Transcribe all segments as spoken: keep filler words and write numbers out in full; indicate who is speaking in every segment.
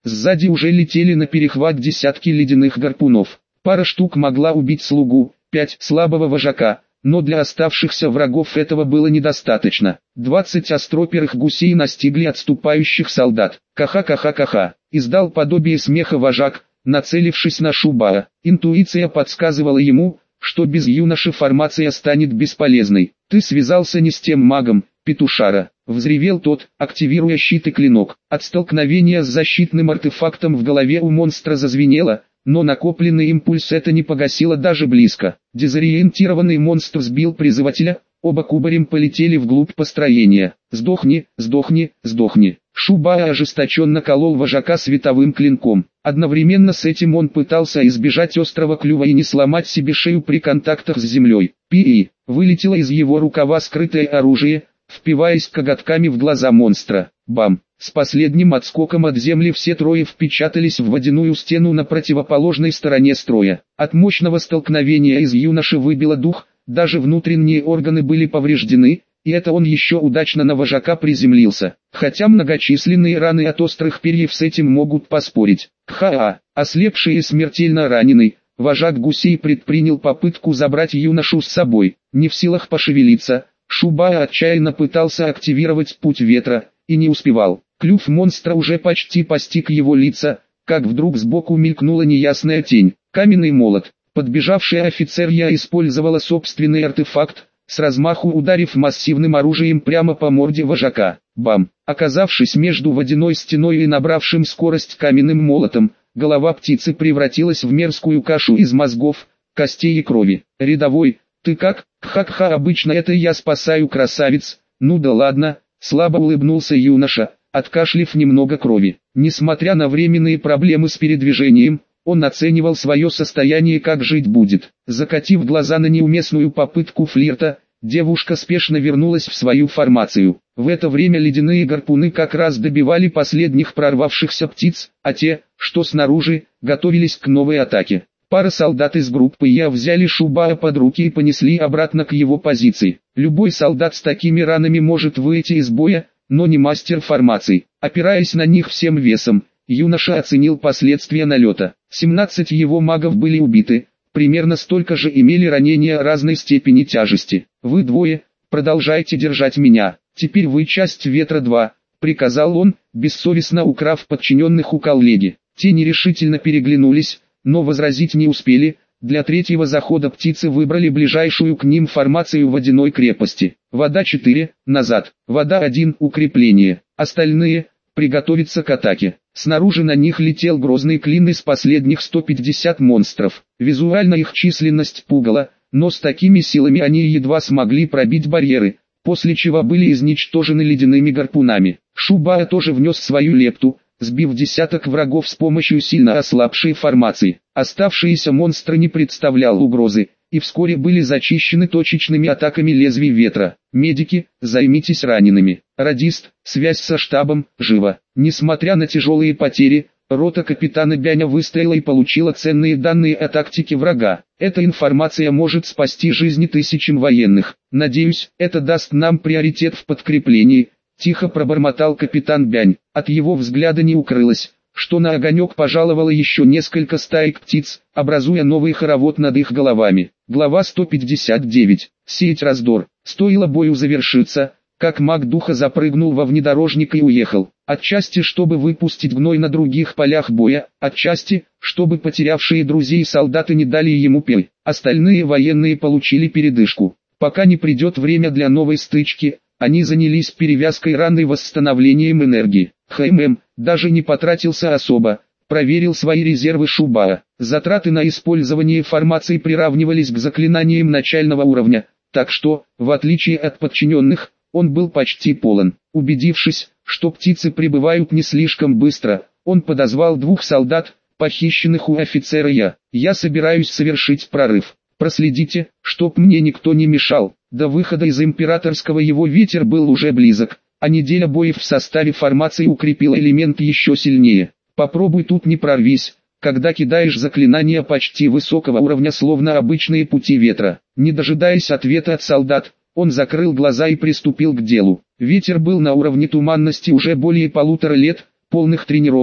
Speaker 1: Сзади уже летели на перехват десятки ледяных гарпунов. Пара штук могла убить слугу, пять слабого вожака, но для оставшихся врагов этого было недостаточно. Двадцать остроперых гусей настигли отступающих солдат. Каха-каха-каха, издал подобие смеха вожак, нацелившись на Шубара. Интуиция подсказывала ему, что без юноши формация станет бесполезной. «Ты связался не с тем магом, петушара», — взревел тот, активируя щит и клинок. От столкновения с защитным артефактом в голове у монстра зазвенело, но накопленный импульс это не погасило даже близко. Дезориентированный монстр сбил призывателя, оба кубарем полетели вглубь построения. «Сдохни, сдохни, сдохни». Шубара ожесточенно колол вожака световым клинком. Одновременно с этим он пытался избежать острого клюва и не сломать себе шею при контактах с землей. Пи! Вылетело из его рукава скрытое оружие, впиваясь коготками в глаза монстра. Бам! С последним отскоком от земли все трое впечатались в водяную стену на противоположной стороне строя. От мощного столкновения из юноши выбило дух, даже внутренние органы были повреждены, и это он еще удачно на вожака приземлился. Хотя многочисленные раны от острых перьев с этим могут поспорить. Ха-а, ослепший и смертельно раненый, вожак гусей предпринял попытку забрать юношу с собой. Не в силах пошевелиться, Шубара отчаянно пытался активировать путь ветра, и не успевал. Клюв монстра уже почти постиг его лица, как вдруг сбоку мелькнула неясная тень. Каменный молот. Подбежавшая офицерья использовала собственный артефакт, с размаху ударив массивным оружием прямо по морде вожака. Бам! Оказавшись между водяной стеной и набравшим скорость каменным молотом, голова птицы превратилась в мерзкую кашу из мозгов, костей и крови. «Рядовой, ты как? Ха-ха, обычно это я спасаю красавиц». «Ну да ладно», слабо улыбнулся юноша, откашлив немного крови. Несмотря на временные проблемы с передвижением, он оценивал свое состояние, как жить будет. Закатив глаза на неуместную попытку флирта, девушка спешно вернулась в свою формацию. В это время ледяные гарпуны как раз добивали последних прорвавшихся птиц, а те, что снаружи, готовились к новой атаке. Пара солдат из группы Я взяли Шубара под руки и понесли обратно к его позиции. Любой солдат с такими ранами может выйти из боя, но не мастер формаций. Опираясь на них всем весом, юноша оценил последствия налета. семнадцать его магов были убиты, примерно столько же имели ранения разной степени тяжести. «Вы двое, продолжайте держать меня, теперь вы часть ветра два», — приказал он, бессовестно украв подчиненных у коллеги. Те нерешительно переглянулись, но возразить не успели. Для третьего захода птицы выбрали ближайшую к ним формацию водяной крепости. Вода четыре, назад, вода один, укрепление, остальные — приготовиться к атаке. Снаружи на них летел грозный клин из последних ста пятидесяти монстров. Визуально их численность пугала, но с такими силами они едва смогли пробить барьеры, после чего были изничтожены ледяными гарпунами. Шубара тоже внес свою лепту, сбив десяток врагов с помощью сильно ослабшей формации. Оставшиеся монстры не представлял угрозы, и вскоре были зачищены точечными атаками лезвий ветра. «Медики, займитесь ранеными. Радист, связь со штабом, живо». Несмотря на тяжелые потери, рота капитана Бяня выстояла и получила ценные данные о тактике врага. Эта информация может спасти жизни тысячам военных. «Надеюсь, это даст нам приоритет в подкреплении», — тихо пробормотал капитан Бянь. От его взгляда не укрылось, что на огонек пожаловало еще несколько стаек птиц, образуя новый хоровод над их головами. Глава сто пятьдесят девять. Сеять раздор. Стоило бою завершиться, как маг духа запрыгнул во внедорожник и уехал. Отчасти, чтобы выпустить гной на других полях боя, отчасти, чтобы потерявшие друзей солдаты не дали ему пей. Остальные военные получили передышку. Пока не придет время для новой стычки, они занялись перевязкой ран и восстановлением энергии. ХММ даже не потратился особо, проверил свои резервы Шубара. Затраты на использование формаций приравнивались к заклинаниям начального уровня, так что, в отличие от подчиненных, он был почти полон. Убедившись, что птицы прибывают не слишком быстро, он подозвал двух солдат, похищенных у офицера Я. «Я собираюсь совершить прорыв. Проследите, чтоб мне никто не мешал». До выхода из императорского его ветер был уже близок, а неделя боев в составе формации укрепила элемент еще сильнее. Попробуй тут не прорвись, когда кидаешь заклинания почти высокого уровня, словно обычные пути ветра. Не дожидаясь ответа от солдат, он закрыл глаза и приступил к делу. Ветер был на уровне туманности уже более полутора лет, полных тренировок,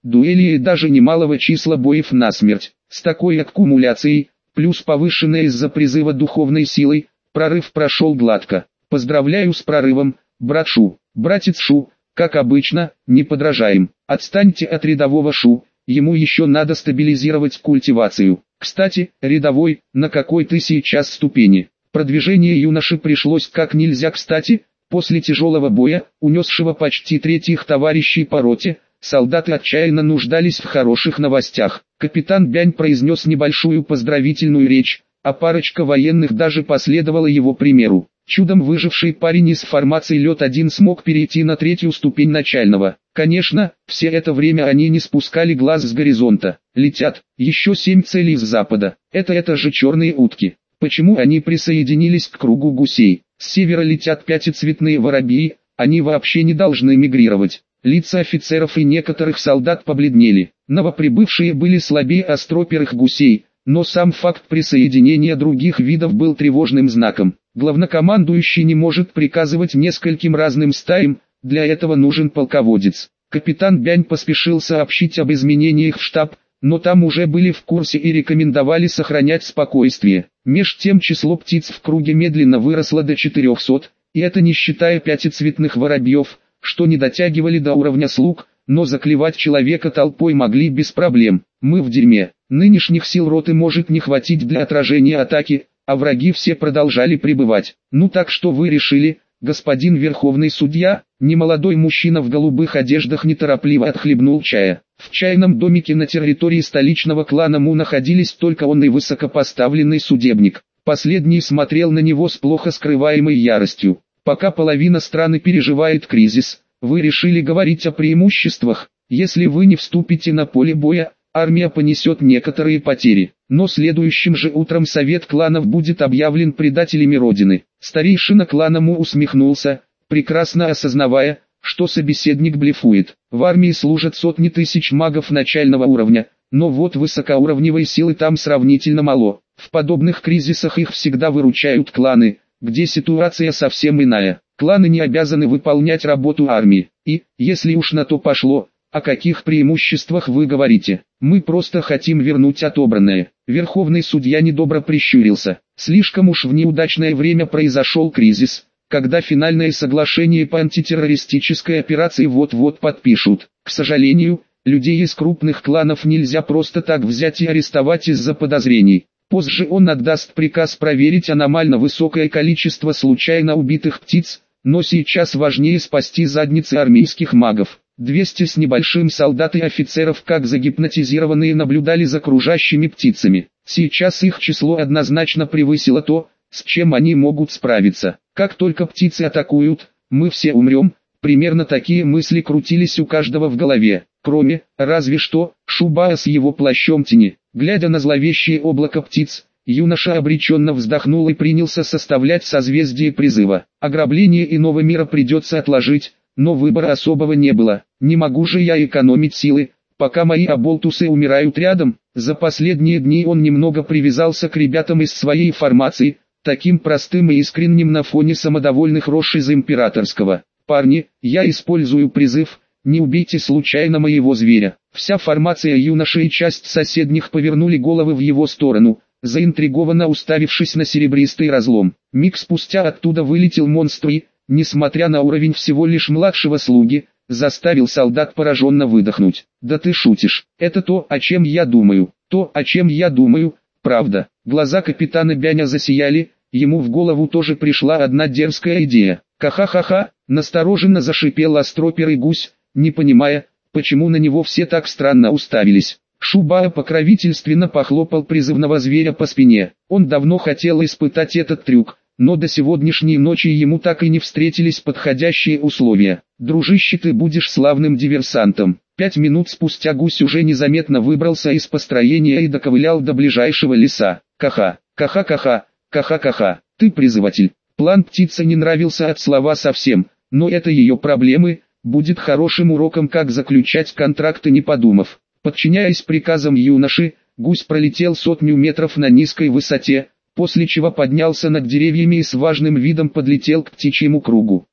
Speaker 1: дуэли и даже немалого числа боев насмерть. С такой аккумуляцией, плюс повышенная из-за призыва духовной силой, прорыв прошел гладко. Поздравляю с прорывом, брат Шу. Братец Шу, как обычно, не подражаем. Отстаньте от рядового Шу, ему еще надо стабилизировать культивацию. Кстати, рядовой, на какой ты сейчас ступени? Продвижение юноши пришлось как нельзя кстати. После тяжелого боя, унесшего почти третьих товарищей по роте, солдаты отчаянно нуждались в хороших новостях. Капитан Бянь произнес небольшую поздравительную речь, а парочка военных даже последовала его примеру. Чудом выживший парень из формации Лед один смог перейти на третью ступень начального. Конечно, все это время они не спускали глаз с горизонта. Летят, еще семь целей с запада. Это это же черные утки. Почему они присоединились к кругу гусей? С севера летят пятицветные воробьи, они вообще не должны мигрировать. Лица офицеров и некоторых солдат побледнели. Новоприбывшие были слабее остроперых гусей, но сам факт присоединения других видов был тревожным знаком. Главнокомандующий не может приказывать нескольким разным стаям, для этого нужен полководец. Капитан Бянь поспешил сообщить об изменениях в штаб, но там уже были в курсе и рекомендовали сохранять спокойствие. Меж тем число птиц в круге медленно выросло до четырехсот, и это не считая пятицветных воробьев, что не дотягивали до уровня слуг, но заклевать человека толпой могли без проблем. Мы в дерьме. Нынешних сил роты может не хватить для отражения атаки, а враги все продолжали пребывать. Ну так что вы решили, господин верховный судья? Немолодой мужчина в голубых одеждах неторопливо отхлебнул чая. В чайном домике на территории столичного клана Му находились только он и высокопоставленный судебник. Последний смотрел на него с плохо скрываемой яростью. Пока половина страны переживает кризис, вы решили говорить о преимуществах. Если вы не вступите на поле боя, армия понесет некоторые потери. Но следующим же утром совет кланов будет объявлен предателями Родины. Старейшина клана Му усмехнулся, прекрасно осознавая, что собеседник блефует. В армии служат сотни тысяч магов начального уровня, но вот высокоуровневой силы там сравнительно мало. В подобных кризисах их всегда выручают кланы, где ситуация совсем иная. Кланы не обязаны выполнять работу армии. И, если уж на то пошло, о каких преимуществах вы говорите? Мы просто хотим вернуть отобранное. Верховный судья недобро прищурился. Слишком уж в неудачное время произошел кризис, когда финальное соглашение по антитеррористической операции вот-вот подпишут. К сожалению, людей из крупных кланов нельзя просто так взять и арестовать из-за подозрений. Позже он отдаст приказ проверить аномально высокое количество случайно убитых птиц, но сейчас важнее спасти задницы армейских магов. двести с небольшим солдат и офицеров как загипнотизированные наблюдали за кружащими птицами. Сейчас их число однозначно превысило то, с чем они могут справиться. Как только птицы атакуют, мы все умрем. Примерно такие мысли крутились у каждого в голове, кроме, разве что, Шубая с его плащом тени. Глядя на зловещее облако птиц, юноша обреченно вздохнул и принялся составлять созвездие призыва. Ограбление иного мира придется отложить, но выбора особого не было. Не могу же я экономить силы, пока мои оболтусы умирают рядом. За последние дни он немного привязался к ребятам из своей формации, таким простым и искренним на фоне самодовольных рож из императорского. «Парни, я использую призыв, не убейте случайно моего зверя». Вся формация юноши и часть соседних повернули головы в его сторону, заинтригованно уставившись на серебристый разлом. Миг спустя оттуда вылетел монстр и, несмотря на уровень всего лишь младшего слуги, заставил солдат пораженно выдохнуть. «Да ты шутишь, это то, о чем я думаю, то, о чем я думаю, правда». Глаза капитана Бяня засияли, ему в голову тоже пришла одна дерзкая идея. «Ха-ха-ха-ха», настороженно зашипел остроперый гусь, не понимая, почему на него все так странно уставились. Шубая покровительственно похлопал призывного зверя по спине. Он давно хотел испытать этот трюк, но до сегодняшней ночи ему так и не встретились подходящие условия. «Дружище, ты будешь славным диверсантом». Пять минут спустя гусь уже незаметно выбрался из построения и доковылял до ближайшего леса. «Каха, каха-каха, каха-каха, ты призыватель». План птицы не нравился от слова совсем, но это ее проблемы, будет хорошим уроком, как заключать контракты не подумав. Подчиняясь приказам юноши, гусь пролетел сотню метров на низкой высоте, после чего поднялся над деревьями и с важным видом подлетел к птичьему кругу.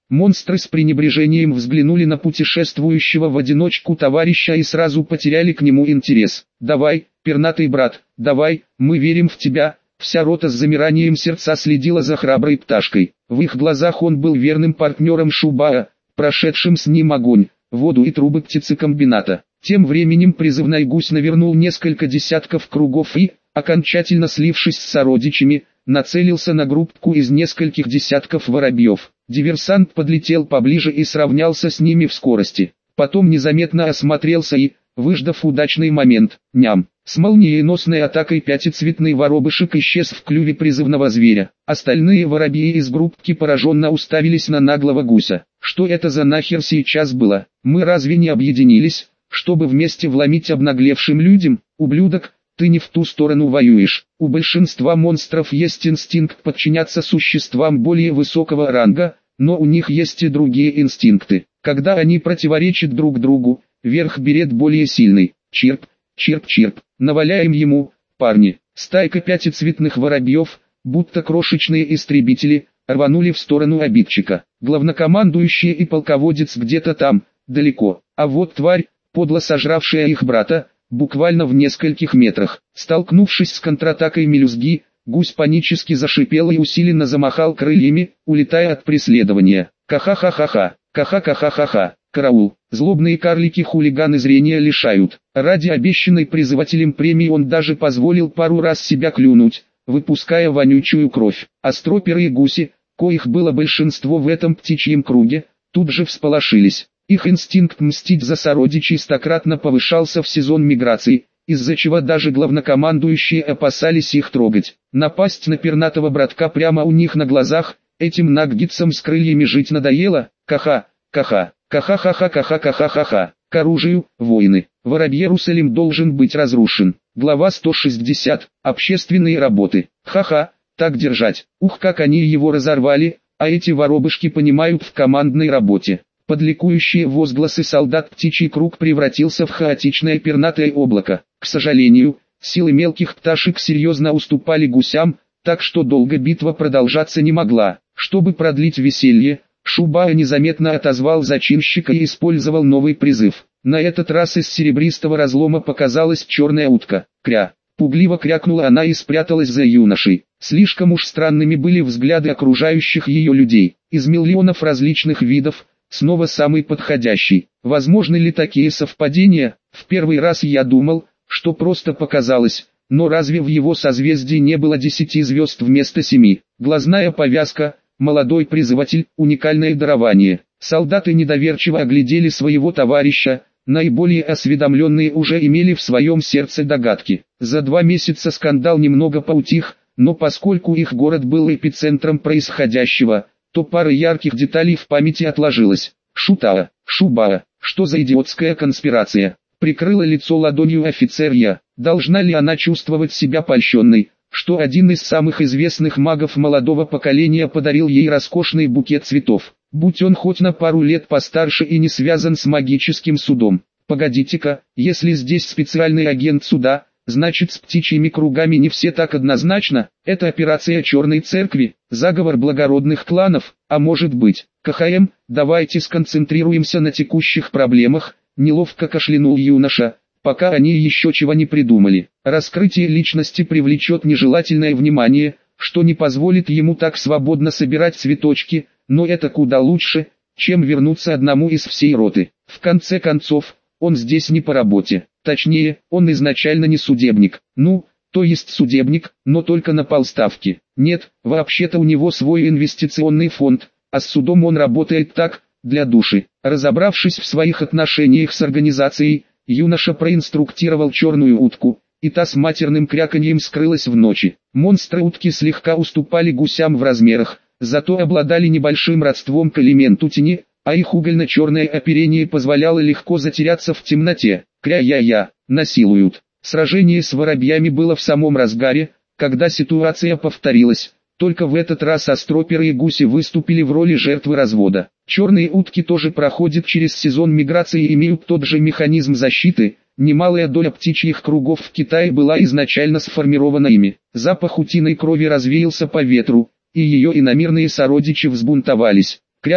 Speaker 1: Монстры с пренебрежением взглянули на путешествующего в одиночку товарища и сразу потеряли к нему интерес. «Давай, пернатый брат, давай, мы верим в тебя». Вся рота с замиранием сердца следила за храброй пташкой. В их глазах он был верным партнером Шубаа, прошедшим с ним огонь, воду и трубы птицекомбината. Тем временем призывной гусь навернул несколько десятков кругов и, окончательно слившись с сородичами, нацелился на группку из нескольких десятков воробьев. Диверсант подлетел поближе и сравнялся с ними в скорости. Потом незаметно осмотрелся и, выждав удачный момент, ням, с молниеносной атакой пятицветный воробышек исчез в клюве призывного зверя. Остальные воробьи из группки пораженно уставились на наглого гуся. Что это за нахер сейчас было? Мы разве не объединились, чтобы вместе вломить обнаглевшим людям? Ублюдок, ты не в ту сторону воюешь. У большинства монстров есть инстинкт подчиняться существам более высокого ранга, но у них есть и другие инстинкты. Когда они противоречат друг другу, верх берет более сильный. Чирп, чирп, чирп. Наваляем ему, парни. Стайка пятицветных воробьев, будто крошечные истребители, рванули в сторону обидчика. Главнокомандующий и полководец где-то там, далеко. А вот тварь, подло сожравшая их брата, буквально в нескольких метрах. Столкнувшись с контратакой мелюзги, гусь панически зашипел и усиленно замахал крыльями, улетая от преследования. Ка-ха-ха-ха-ха, ка-ха-ха-ха-ха-ха, караул. Злобные карлики-хулиганы зрения лишают. Ради обещанной призывателем премии он даже позволил пару раз себя клюнуть, выпуская вонючую кровь. Остроперые гуси, коих было большинство в этом птичьем круге, тут же всполошились. Их инстинкт мстить за сородичей стократно повышался в сезон миграции, из-за чего даже главнокомандующие опасались их трогать. Напасть на пернатого братка прямо у них на глазах, этим наггетсам с крыльями жить надоело, каха, каха, каха-ха-ха-каха-ха-ха-ха. К оружию, воины. Воробье Иерусалим должен быть разрушен. Глава сто шестьдесят. Общественные работы. Ха-ха, так держать. Ух, как они его разорвали, а эти воробышки понимают в командной работе. Под ликующие возгласы солдат птичий круг превратился в хаотичное пернатое облако. К сожалению, силы мелких пташек серьезно уступали гусям, так что долго битва продолжаться не могла. Чтобы продлить веселье, Шубаа незаметно отозвал зачинщика и использовал новый призыв. На этот раз из серебристого разлома показалась черная утка. Кря. Пугливо крякнула она и спряталась за юношей. Слишком уж странными были взгляды окружающих ее людей. Из миллионов различных видов, снова самый подходящий. Возможны ли такие совпадения? В первый раз я думал, что просто показалось, но разве в его созвездии не было десяти звезд вместо семи? Глазная повязка, молодой призыватель, уникальное дарование. Солдаты недоверчиво оглядели своего товарища, наиболее осведомленные уже имели в своем сердце догадки. За два месяца скандал немного поутих, но поскольку их город был эпицентром происходящего, то пара ярких деталей в памяти отложилась. Шутаа, Шубаа, что за идиотская конспирация? Прикрыла лицо ладонью офицер я. Должна ли она чувствовать себя польщенной, что один из самых известных магов молодого поколения подарил ей роскошный букет цветов? Будь он хоть на пару лет постарше и не связан с магическим судом. Погодите-ка, если здесь специальный агент суда, значит с птичьими кругами не все так однозначно. Это операция Черной Церкви, заговор благородных кланов, а может быть, КХМ, давайте сконцентрируемся на текущих проблемах, неловко кашлянул юноша, пока они еще чего не придумали. Раскрытие личности привлечет нежелательное внимание, что не позволит ему так свободно собирать цветочки, но это куда лучше, чем вернуться одному из всей роты. В конце концов, он здесь не по работе. Точнее, он изначально не судебник. Ну, то есть судебник, но только на полставки. Нет, вообще-то у него свой инвестиционный фонд, а с судом он работает так, для души. Разобравшись в своих отношениях с организацией, юноша проинструктировал черную утку, и та с матерным кряканьем скрылась в ночи. Монстры-утки слегка уступали гусям в размерах, зато обладали небольшим родством к элементу тени, а их угольно-черное оперение позволяло легко затеряться в темноте. Кря-я-я, насилуют. Сражение с воробьями было в самом разгаре, когда ситуация повторилась. Только в этот раз остроперые гуси выступили в роли жертвы развода. Черные утки тоже проходят через сезон миграции и имеют тот же механизм защиты. Немалая доля птичьих кругов в Китае была изначально сформирована ими. Запах утиной крови развеялся по ветру, и ее иномирные сородичи взбунтовались. Кря,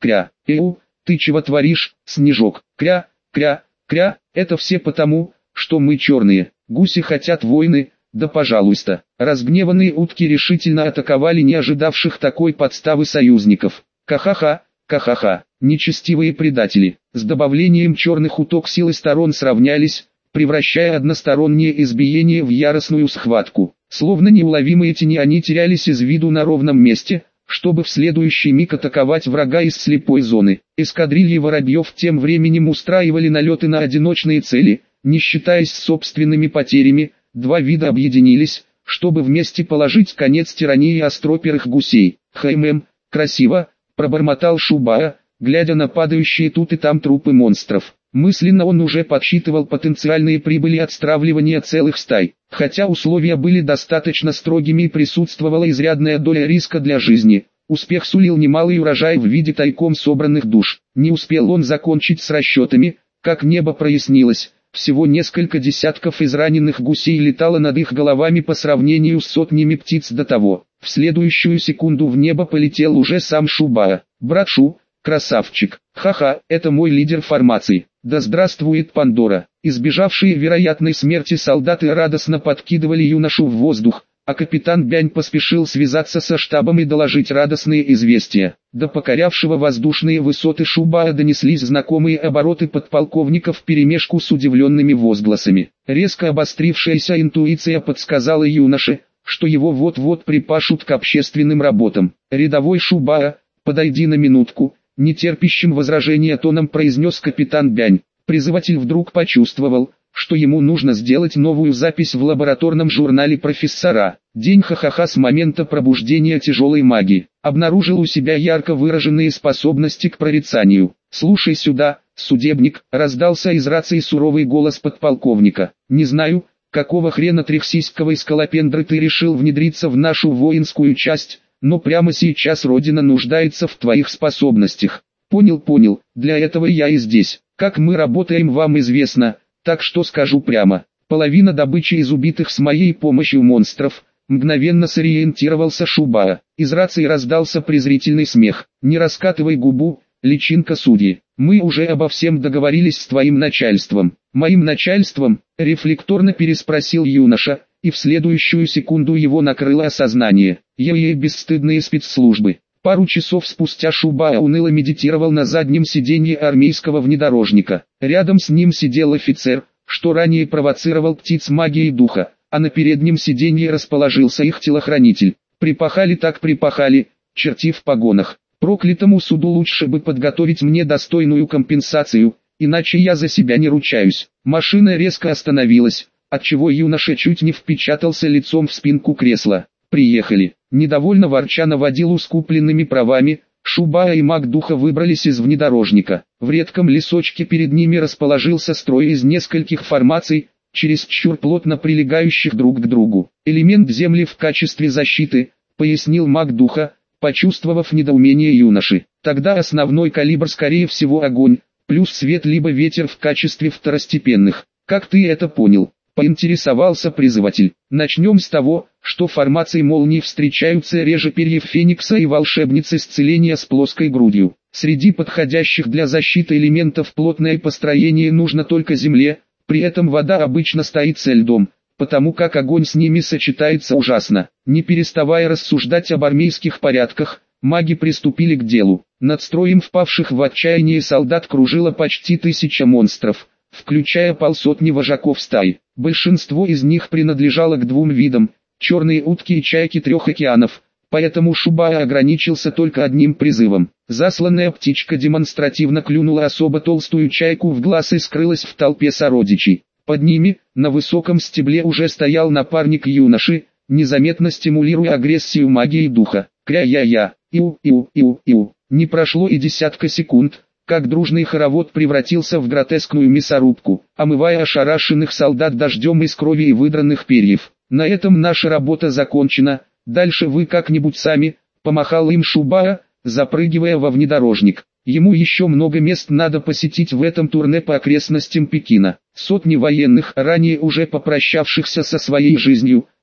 Speaker 1: кря. Эу, ты чего творишь, Снежок? Кря, кря, кря, это все потому, что мы черные. Гуси хотят войны, да пожалуйста. Разгневанные утки решительно атаковали не ожидавших такой подставы союзников. Ха-ха-ха, ха-ха-ха, нечестивые предатели. С добавлением черных уток силы сторон сравнялись, превращая одностороннее избиение в яростную схватку. Словно неуловимые тени они терялись из виду на ровном месте, чтобы в следующий миг атаковать врага из слепой зоны. Эскадрильи воробьев тем временем устраивали налеты на одиночные цели, не считаясь с собственными потерями. Два вида объединились, чтобы вместе положить конец тирании остроперых гусей. «Хм, красиво», — пробормотал Шубая, глядя на падающие тут и там трупы монстров. Мысленно он уже подсчитывал потенциальные прибыли от стравливания целых стай. Хотя условия были достаточно строгими и присутствовала изрядная доля риска для жизни, успех сулил немалый урожай в виде тайком собранных душ. Не успел он закончить с расчетами, как небо прояснилось. Всего несколько десятков израненных гусей летало над их головами по сравнению с сотнями птиц до того. В следующую секунду в небо полетел уже сам Шубая. «Брат Шу, красавчик! Ха-ха, это мой лидер формации! Да здравствует Пандора!» Избежавшие вероятной смерти солдаты радостно подкидывали юношу в воздух, а капитан Бянь поспешил связаться со штабом и доложить радостные известия. До покорявшего воздушные высоты Шубая донеслись знакомые обороты подполковника вперемешку с удивленными возгласами. Резко обострившаяся интуиция подсказала юноше, что его вот-вот припашут к общественным работам. «Рядовой Шубая, подойди на минутку», — нетерпящим возражения тоном произнес капитан Бянь. Призыватель вдруг почувствовал, что ему нужно сделать новую запись в лабораторном журнале профессора. День ха-ха-ха с момента пробуждения тяжелой магии. Обнаружил у себя ярко выраженные способности к прорицанию. «Слушай сюда, судебник», — раздался из рации суровый голос подполковника. «Не знаю, какого хрена трехсиськовой скалопендры ты решил внедриться в нашу воинскую часть, но прямо сейчас Родина нуждается в твоих способностях». «Понял, понял, для этого я и здесь. Как мы работаем, вам известно, так что скажу прямо. Половина добычи из убитых с моей помощью монстров», — мгновенно сориентировался Шубая. Из рации раздался презрительный смех. «Не раскатывай губу, личинка судьи. Мы уже обо всем договорились с твоим начальством». «Моим начальством?» — рефлекторно переспросил юноша, и в следующую секунду его накрыло осознание. «Е-е, бесстыдные спецслужбы». Пару часов спустя Шубая уныло медитировал на заднем сиденье армейского внедорожника. Рядом с ним сидел офицер, что ранее провоцировал птиц магией духа, а на переднем сиденье расположился их телохранитель. Припахали так припахали, черти в погонах. Проклятому суду лучше бы подготовить мне достойную компенсацию, иначе я за себя не ручаюсь. Машина резко остановилась, отчего юноша чуть не впечатался лицом в спинку кресла. «Приехали». Недовольно ворча на водилу с купленными правами, Шубая и маг духа выбрались из внедорожника. В редком лесочке перед ними расположился строй из нескольких формаций, чересчур плотно прилегающих друг к другу. «Элемент земли в качестве защиты», — пояснил маг духа, почувствовав недоумение юноши. «Тогда основной калибр скорее всего огонь, плюс свет либо ветер в качестве второстепенных. Как ты это понял?» — поинтересовался призыватель. «Начнем с того, что формации молний встречаются реже перьев феникса и волшебницы исцеления с плоской грудью. Среди подходящих для защиты элементов плотное построение нужно только земле, при этом вода обычно стоит со льдом, потому как огонь с ними сочетается ужасно». Не переставая рассуждать об армейских порядках, маги приступили к делу. Над строем впавших в отчаяние солдат кружило почти тысяча монстров, включая полсотни вожаков стаи. Большинство из них принадлежало к двум видам – черные утки и чайки трех океанов, поэтому Шубая ограничился только одним призывом. Засланная птичка демонстративно клюнула особо толстую чайку в глаз и скрылась в толпе сородичей. Под ними, на высоком стебле уже стоял напарник юноши, незаметно стимулируя агрессию магии духа. Кря-я-я, иу-иу-иу-иу. Не прошло и десятка секунд, как дружный хоровод превратился в гротескную мясорубку, омывая ошарашенных солдат дождем из крови и выдранных перьев. «На этом наша работа закончена, дальше вы как-нибудь сами», — помахал им Шубая, запрыгивая во внедорожник. Ему еще много мест надо посетить в этом турне по окрестностям Пекина. Сотни военных, ранее уже попрощавшихся со своей жизнью,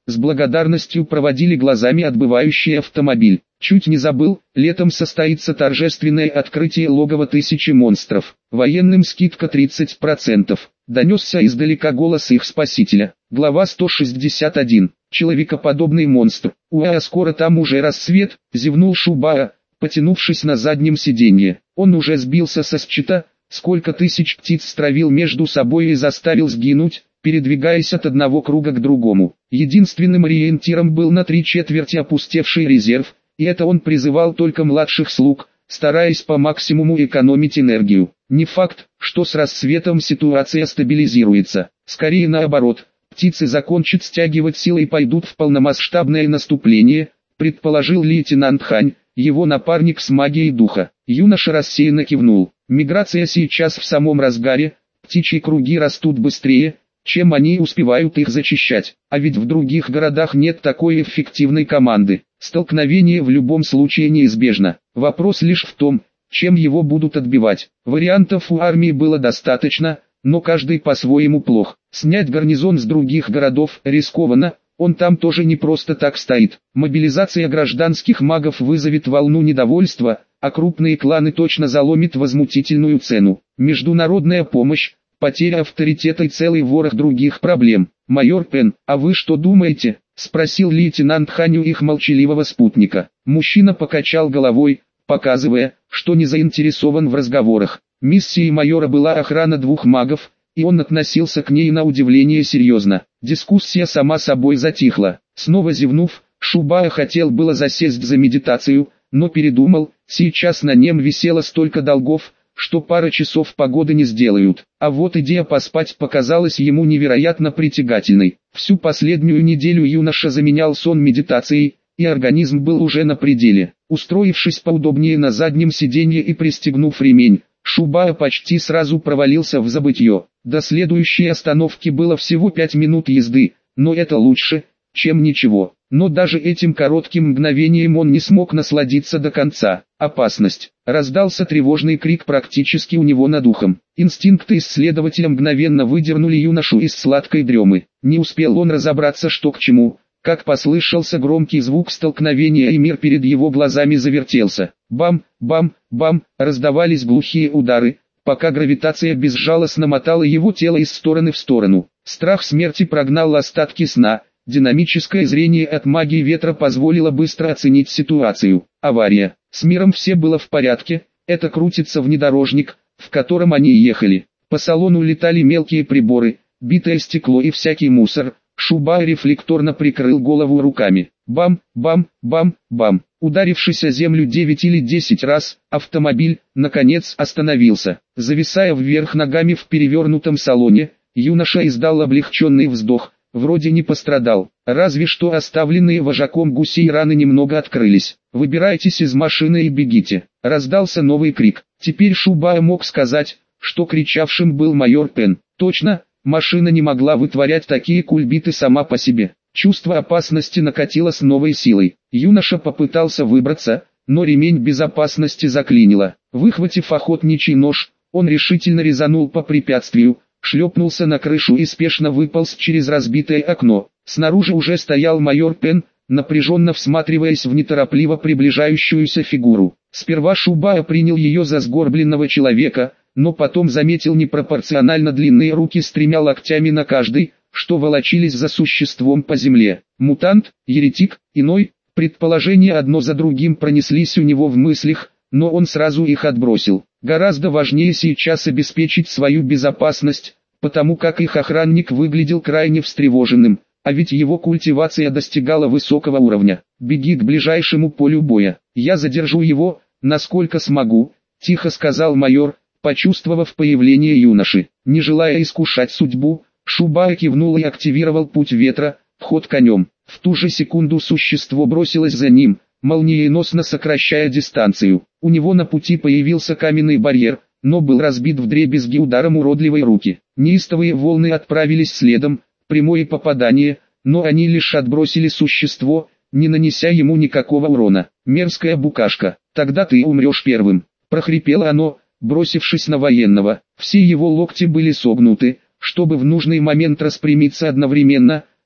Speaker 1: с благодарностью проводили глазами отбывающий автомобиль. Чуть не забыл, летом состоится торжественное открытие логова тысячи монстров. Военным скидка тридцать процентов. Донесся издалека голос их спасителя. Глава сто шестьдесят один. Человекоподобный монстр. Уа, скоро там уже рассвет, зевнул Шубара, потянувшись на заднем сиденье. Он уже сбился со счета, сколько тысяч птиц стравил между собой и заставил сгинуть, передвигаясь от одного круга к другому. Единственным ориентиром был на три четверти опустевший резерв, и это он призывал только младших слуг, стараясь по максимуму экономить энергию. Не факт, что с рассветом ситуация стабилизируется. Скорее наоборот, птицы закончат стягивать силы и пойдут в полномасштабное наступление, предположил лейтенант Хань, его напарник с магией духа. Юноша рассеянно кивнул. Миграция сейчас в самом разгаре, птичьи круги растут быстрее, чем они успевают их зачищать. А ведь в других городах нет такой эффективной команды. Столкновение в любом случае неизбежно. Вопрос лишь в том, чем его будут отбивать. Вариантов у армии было достаточно, но каждый по-своему плох. Снять гарнизон с других городов рискованно, он там тоже не просто так стоит. Мобилизация гражданских магов вызовет волну недовольства, а крупные кланы точно заломит возмутительную цену. Международная помощь, потеря авторитета и целый ворох других проблем. «Майор Пен, а вы что думаете?» — спросил лейтенант Ханю их молчаливого спутника. Мужчина покачал головой, показывая, что не заинтересован в разговорах. Миссией майора была охрана двух магов, и он относился к ней на удивление серьезно. Дискуссия сама собой затихла. Снова зевнув, Шубая хотел было засесть за медитацию, но передумал, сейчас на нем висело столько долгов, что пара часов погоды не сделают. А вот идея поспать показалась ему невероятно притягательной. Всю последнюю неделю юноша заменял сон медитацией, и организм был уже на пределе. Устроившись поудобнее на заднем сиденье и пристегнув ремень, Шубая почти сразу провалился в забытье. До следующей остановки было всего пять минут езды, но это лучше, чем ничего. Но даже этим коротким мгновением он не смог насладиться до конца. Опасность. Раздался тревожный крик практически у него над ухом. Инстинкты исследователя мгновенно выдернули юношу из сладкой дремы. Не успел он разобраться, что к чему, как послышался громкий звук столкновения, и мир перед его глазами завертелся. Бам, бам, бам, раздавались глухие удары, пока гравитация безжалостно мотала его тело из стороны в сторону. Страх смерти прогнал остатки сна. Динамическое зрение от магии ветра позволило быстро оценить ситуацию. Авария. С миром все было в порядке, это крутится внедорожник, в котором они ехали. По салону летали мелкие приборы, битое стекло и всякий мусор. Шубай рефлекторно прикрыл голову руками. Бам, бам, бам, бам. Ударившись о землю девять или десять раз, автомобиль, наконец, остановился. Зависая вверх ногами в перевернутом салоне, юноша издал облегченный вздох. Вроде не пострадал, разве что оставленные вожаком гусей раны немного открылись. «Выбирайтесь из машины и бегите!» Раздался новый крик. Теперь Шубай мог сказать, что кричавшим был майор Пен. Точно, машина не могла вытворять такие кульбиты сама по себе. Чувство опасности накатило с новой силой. Юноша попытался выбраться, но ремень безопасности заклинило. Выхватив охотничий нож, он решительно резанул по препятствию, шлепнулся на крышу и спешно выполз через разбитое окно. Снаружи уже стоял майор Пен, напряженно всматриваясь в неторопливо приближающуюся фигуру. Сперва Шубая принял ее за сгорбленного человека, но потом заметил непропорционально длинные руки с тремя локтями на каждой, что волочились за существом по земле. Мутант, еретик, иной, предположения одно за другим пронеслись у него в мыслях, но он сразу их отбросил. Гораздо важнее сейчас обеспечить свою безопасность, потому как их охранник выглядел крайне встревоженным, а ведь его культивация достигала высокого уровня. «Беги к ближайшему полю боя, я задержу его, насколько смогу», — тихо сказал майор, почувствовав появление юноши. Не желая искушать судьбу, Шубай кивнул и активировал путь ветра, вход конем. В ту же секунду существо бросилось за ним, молниеносно сокращая дистанцию. У него на пути появился каменный барьер, но был разбит вдребезги ударом уродливой руки. Неистовые волны отправились следом, прямое попадание, но они лишь отбросили существо, не нанеся ему никакого урона. «Мерзкая букашка, тогда ты умрешь первым», — прохрипело оно, бросившись на военного. Все его локти были согнуты, чтобы в нужный момент распрямиться одновременно,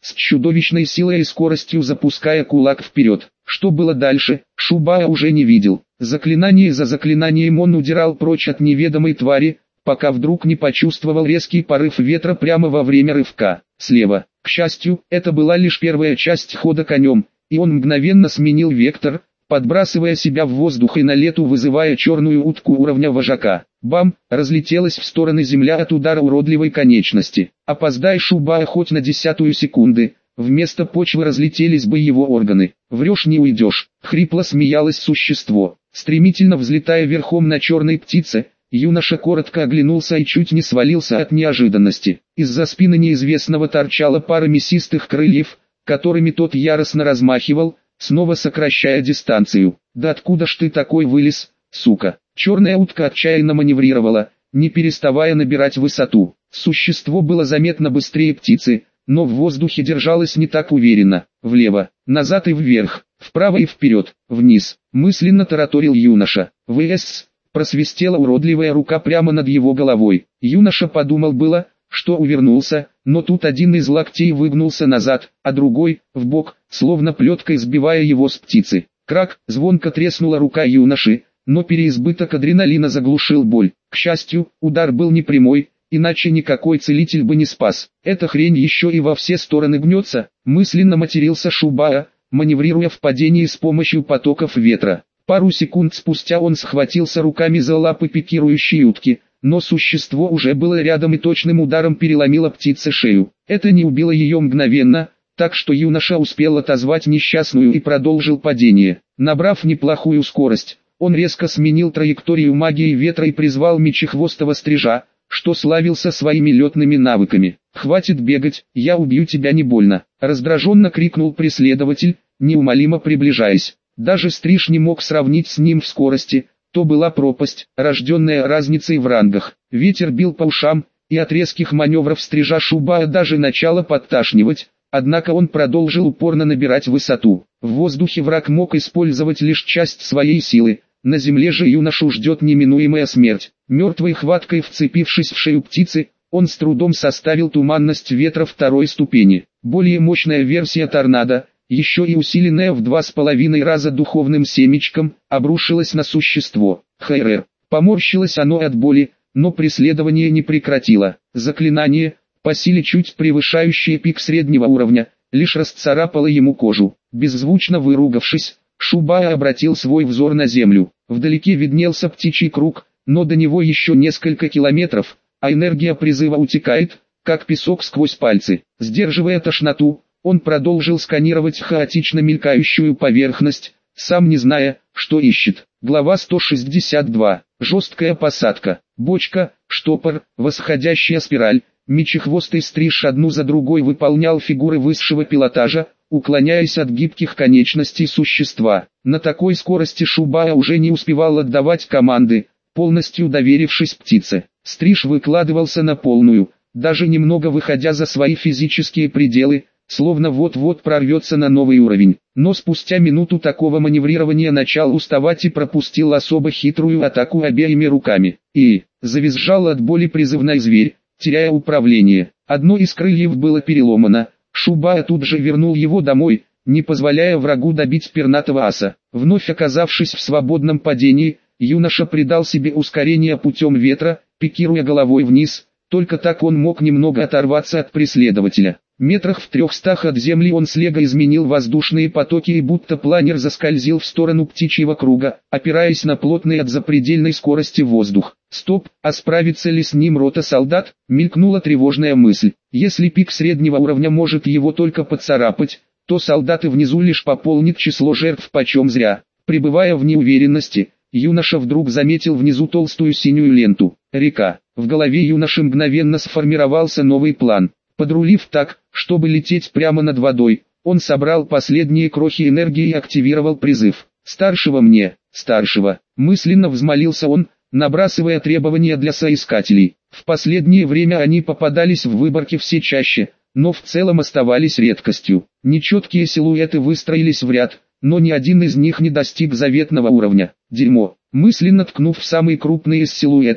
Speaker 1: с чудовищной силой и скоростью запуская кулак вперед. Что было дальше, Шубая уже не видел. Заклинание за заклинанием он удирал прочь от неведомой твари, пока вдруг не почувствовал резкий порыв ветра прямо во время рывка. Слева. К счастью, это была лишь первая часть хода конем, и он мгновенно сменил вектор, подбрасывая себя в воздух и на лету вызывая черную утку уровня вожака. Бам! Разлетелась в стороны земля от удара уродливой конечности. Опоздай, Шубая, хоть на десятую секунды, вместо почвы разлетелись бы его органы. Врешь, не уйдешь. Хрипло смеялось существо. Стремительно взлетая верхом на черной птице, юноша коротко оглянулся и чуть не свалился от неожиданности. Из-за спины неизвестного торчала пара мясистых крыльев, которыми тот яростно размахивал, снова сокращая дистанцию. «Да откуда ж ты такой вылез, сука?» Черная утка отчаянно маневрировала, не переставая набирать высоту. Существо было заметно быстрее птицы, но в воздухе держалось не так уверенно. Влево, назад и вверх, вправо и вперед, вниз. Мысленно тараторил юноша. «ВС!» просвистела уродливая рука прямо над его головой. Юноша подумал было, что увернулся, но тут один из локтей выгнулся назад, а другой — вбок, словно плеткой сбивая его с птицы. Крак, звонко треснула рука юноши, но переизбыток адреналина заглушил боль. К счастью, удар был не прямой, иначе никакой целитель бы не спас. Эта хрень еще и во все стороны гнется, мысленно матерился Шубая, маневрируя в падении с помощью потоков ветра. Пару секунд спустя он схватился руками за лапы пикирующей утки, но существо уже было рядом и точным ударом переломило птице шею. Это не убило ее мгновенно, так что юноша успел отозвать несчастную и продолжил падение. Набрав неплохую скорость, он резко сменил траекторию магии ветра и призвал мечехвостого стрижа, что славился своими летными навыками. «Хватит бегать, я убью тебя не больно», — раздраженно крикнул преследователь, неумолимо приближаясь. Даже стриж не мог сравнить с ним в скорости, то была пропасть, рожденная разницей в рангах. Ветер бил по ушам, и от резких маневров стрижа Шубая даже начало подташнивать, однако он продолжил упорно набирать высоту. В воздухе враг мог использовать лишь часть своей силы, на земле же юношу ждет неминуемая смерть. Мертвой хваткой вцепившись в шею птицы, он с трудом составил туманность ветра второй ступени. Более мощная версия торнадо, еще и усиленная в два с половиной раза духовным семечком, обрушилась на существо. Хайрер. Поморщилось оно от боли, но преследование не прекратило. Заклинание, по силе чуть превышающее пик среднего уровня, лишь расцарапало ему кожу. Беззвучно выругавшись, Шубая обратил свой взор на землю. Вдалеке виднелся птичий круг, но до него еще несколько километров, а энергия призыва утекает, как песок сквозь пальцы. Сдерживая тошноту, он продолжил сканировать хаотично мелькающую поверхность, сам не зная, что ищет. Глава сто шестьдесят два. Жесткая посадка. Бочка, штопор, восходящая спираль. Мечехвостый стриж одну за другой выполнял фигуры высшего пилотажа, уклоняясь от гибких конечностей существа. На такой скорости Шубая уже не успевал отдавать команды, полностью доверившись птице. Стриж выкладывался на полную, даже немного выходя за свои физические пределы, словно вот-вот прорвется на новый уровень. Но спустя минуту такого маневрирования начал уставать и пропустил особо хитрую атаку обеими руками. И завизжал от боли призывной зверь, теряя управление. Одно из крыльев было переломано, Шубая тут же вернул его домой, не позволяя врагу добить пернатого аса. Вновь оказавшись в свободном падении, юноша придал себе ускорение путем ветра, пикируя головой вниз, только так он мог немного оторваться от преследователя. Метрах в трехстах от земли он слегка изменил воздушные потоки и будто планер заскользил в сторону птичьего круга, опираясь на плотный от запредельной скорости воздух. Стоп, а справится ли с ним рота солдат? Мелькнула тревожная мысль. Если пик среднего уровня может его только поцарапать, то солдаты внизу лишь пополнит число жертв почем зря. Пребывая в неуверенности, юноша вдруг заметил внизу толстую синюю ленту. Река. В голове юноши мгновенно сформировался новый план. Подрулив так, чтобы лететь прямо над водой, он собрал последние крохи энергии и активировал призыв. «Старшего мне, старшего!» Мысленно взмолился он, набрасывая требования для соискателей. В последнее время они попадались в выборке все чаще, но в целом оставались редкостью. Нечеткие силуэты выстроились в ряд, но ни один из них не достиг заветного уровня. Дерьмо. Мысленно ткнув в самый крупный из силуэтов,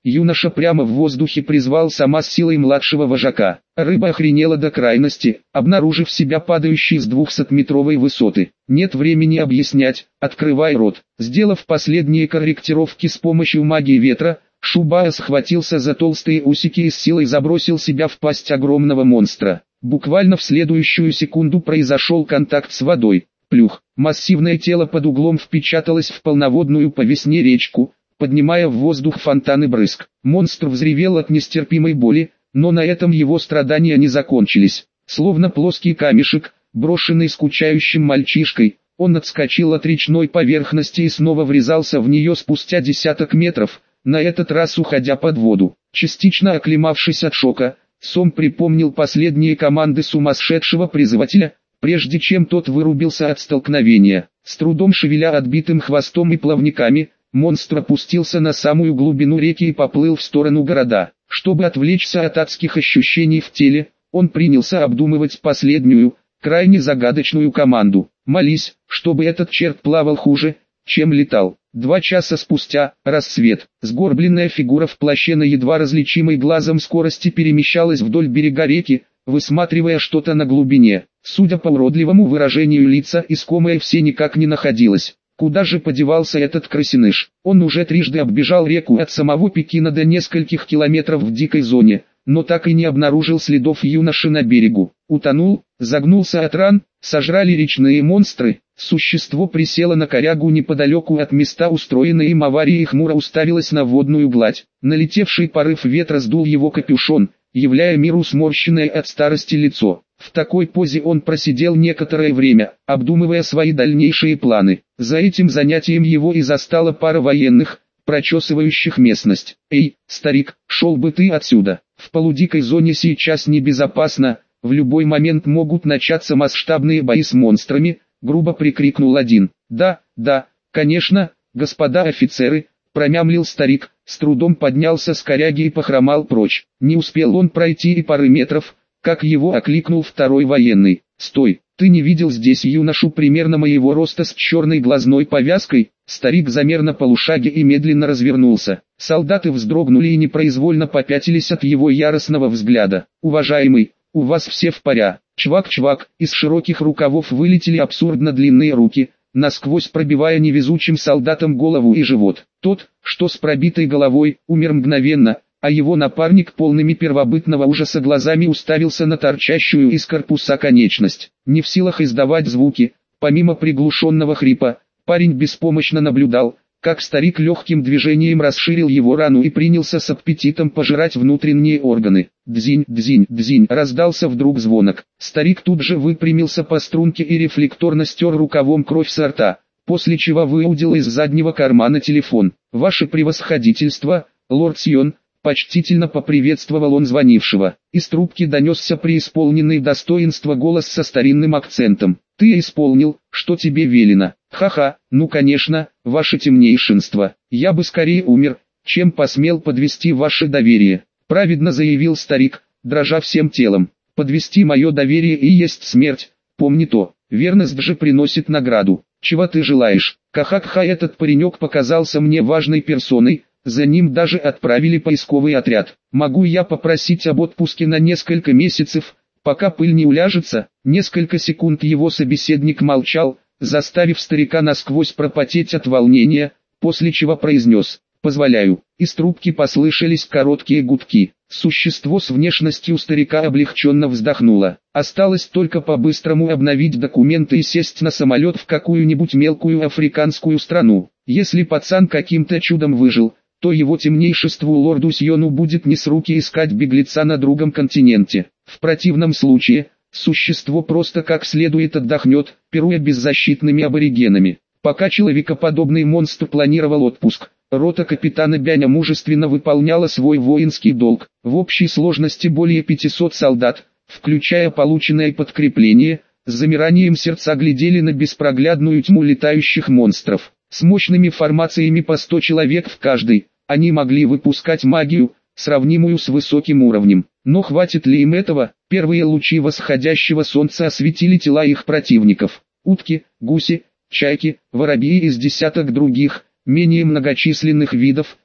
Speaker 1: юноша прямо в воздухе призвал сама с силой младшего вожака. Рыба охренела до крайности, обнаружив себя падающей с двухсотметровой высоты. Нет времени объяснять, открывай рот. Сделав последние корректировки с помощью магии ветра, Шубая схватился за толстые усики и с силой забросил себя в пасть огромного монстра. Буквально в следующую секунду произошел контакт с водой. Плюх. Массивное тело под углом впечаталось в полноводную по весне речку, поднимая в воздух фонтаны брызг. Монстр взревел от нестерпимой боли, но на этом его страдания не закончились. Словно плоский камешек, брошенный скучающим мальчишкой, он отскочил от речной поверхности и снова врезался в нее спустя десяток метров, на этот раз уходя под воду. Частично оклемавшись от шока, Сом припомнил последние команды сумасшедшего призывателя, прежде чем тот вырубился от столкновения. С трудом шевеля отбитым хвостом и плавниками, монстр опустился на самую глубину реки и поплыл в сторону города. Чтобы отвлечься от адских ощущений в теле, он принялся обдумывать последнюю, крайне загадочную команду. «Молись, чтобы этот черт плавал хуже, чем летал». Два часа спустя, рассвет, сгорбленная фигура в плаще на едва различимой глазом скорости перемещалась вдоль берега реки, высматривая что-то на глубине. Судя по уродливому выражению лица, искомое все никак не находилось. Куда же подевался этот крысеныш? Он уже трижды оббежал реку от самого Пекина до нескольких километров в дикой зоне, но так и не обнаружил следов юноши на берегу. Утонул, загнулся от ран, сожрали речные монстры. Существо присело на корягу неподалеку от места устроенной им аварии и хмуро уставилось на водную гладь. Налетевший порыв ветра сдул его капюшон, являя миру сморщенное от старости лицо. В такой позе он просидел некоторое время, обдумывая свои дальнейшие планы. За этим занятием его и застала пара военных, прочесывающих местность. «Эй, старик, шел бы ты отсюда, в полудикой зоне сейчас небезопасно, в любой момент могут начаться масштабные бои с монстрами», грубо прикрикнул один. «Да, да, конечно, господа офицеры», промямлил старик, с трудом поднялся с коряги и похромал прочь. Не успел он пройти и пары метров, как его окликнул второй военный. «Стой, ты не видел здесь юношу примерно моего роста с черной глазной повязкой?» Старик замер на полушаге и медленно развернулся. Солдаты вздрогнули и непроизвольно попятились от его яростного взгляда. «Уважаемый, у вас все в порядке?» Чвак-чвак, из широких рукавов вылетели абсурдно длинные руки, насквозь пробивая невезучим солдатам голову и живот. Тот, что с пробитой головой, умер мгновенно, а его напарник полными первобытного ужаса глазами уставился на торчащую из корпуса конечность. Не в силах издавать звуки, помимо приглушенного хрипа, парень беспомощно наблюдал, как старик легким движением расширил его рану и принялся с аппетитом пожирать внутренние органы. «Дзинь, дзинь, дзинь!» раздался вдруг звонок. Старик тут же выпрямился по струнке и рефлекторно стер рукавом кровь со рта, после чего выудил из заднего кармана телефон. «Ваше превосходительство, лорд Сион!» Почтительно поприветствовал он звонившего. Из трубки донесся преисполненный достоинства голос со старинным акцентом. «Ты исполнил, что тебе велено. Ха-ха, ну конечно, ваше темнейшинство. Я бы скорее умер, чем посмел подвести ваше доверие», праведно заявил старик, дрожа всем телом. «Подвести мое доверие и есть смерть, помни то, верность же приносит награду. Чего ты желаешь?» Ха-ха-ха, этот паренек показался мне важной персоной. За ним даже отправили поисковый отряд. «Могу я попросить об отпуске на несколько месяцев, пока пыль не уляжется?» Несколько секунд его собеседник молчал, заставив старика насквозь пропотеть от волнения, после чего произнес: «Позволяю». Из трубки послышались короткие гудки. Существо с внешностью старика облегченно вздохнуло. Осталось только по-быстрому обновить документы и сесть на самолет в какую-нибудь мелкую африканскую страну. Если пацан каким-то чудом выжил, то его темнейшеству лорду Сиону будет не с руки искать беглеца на другом континенте. В противном случае, существо просто как следует отдохнет, пируя беззащитными аборигенами. Пока человекоподобный монстр планировал отпуск, рота капитана Бяня мужественно выполняла свой воинский долг. В общей сложности более пятисот солдат, включая полученное подкрепление, с замиранием сердца глядели на беспроглядную тьму летающих монстров. С мощными формациями по сто человек в каждой, они могли выпускать магию, сравнимую с высоким уровнем. Но хватит ли им этого? Первые лучи восходящего солнца осветили тела их противников. Утки, гуси, чайки, воробьи из десяток других, менее многочисленных видов,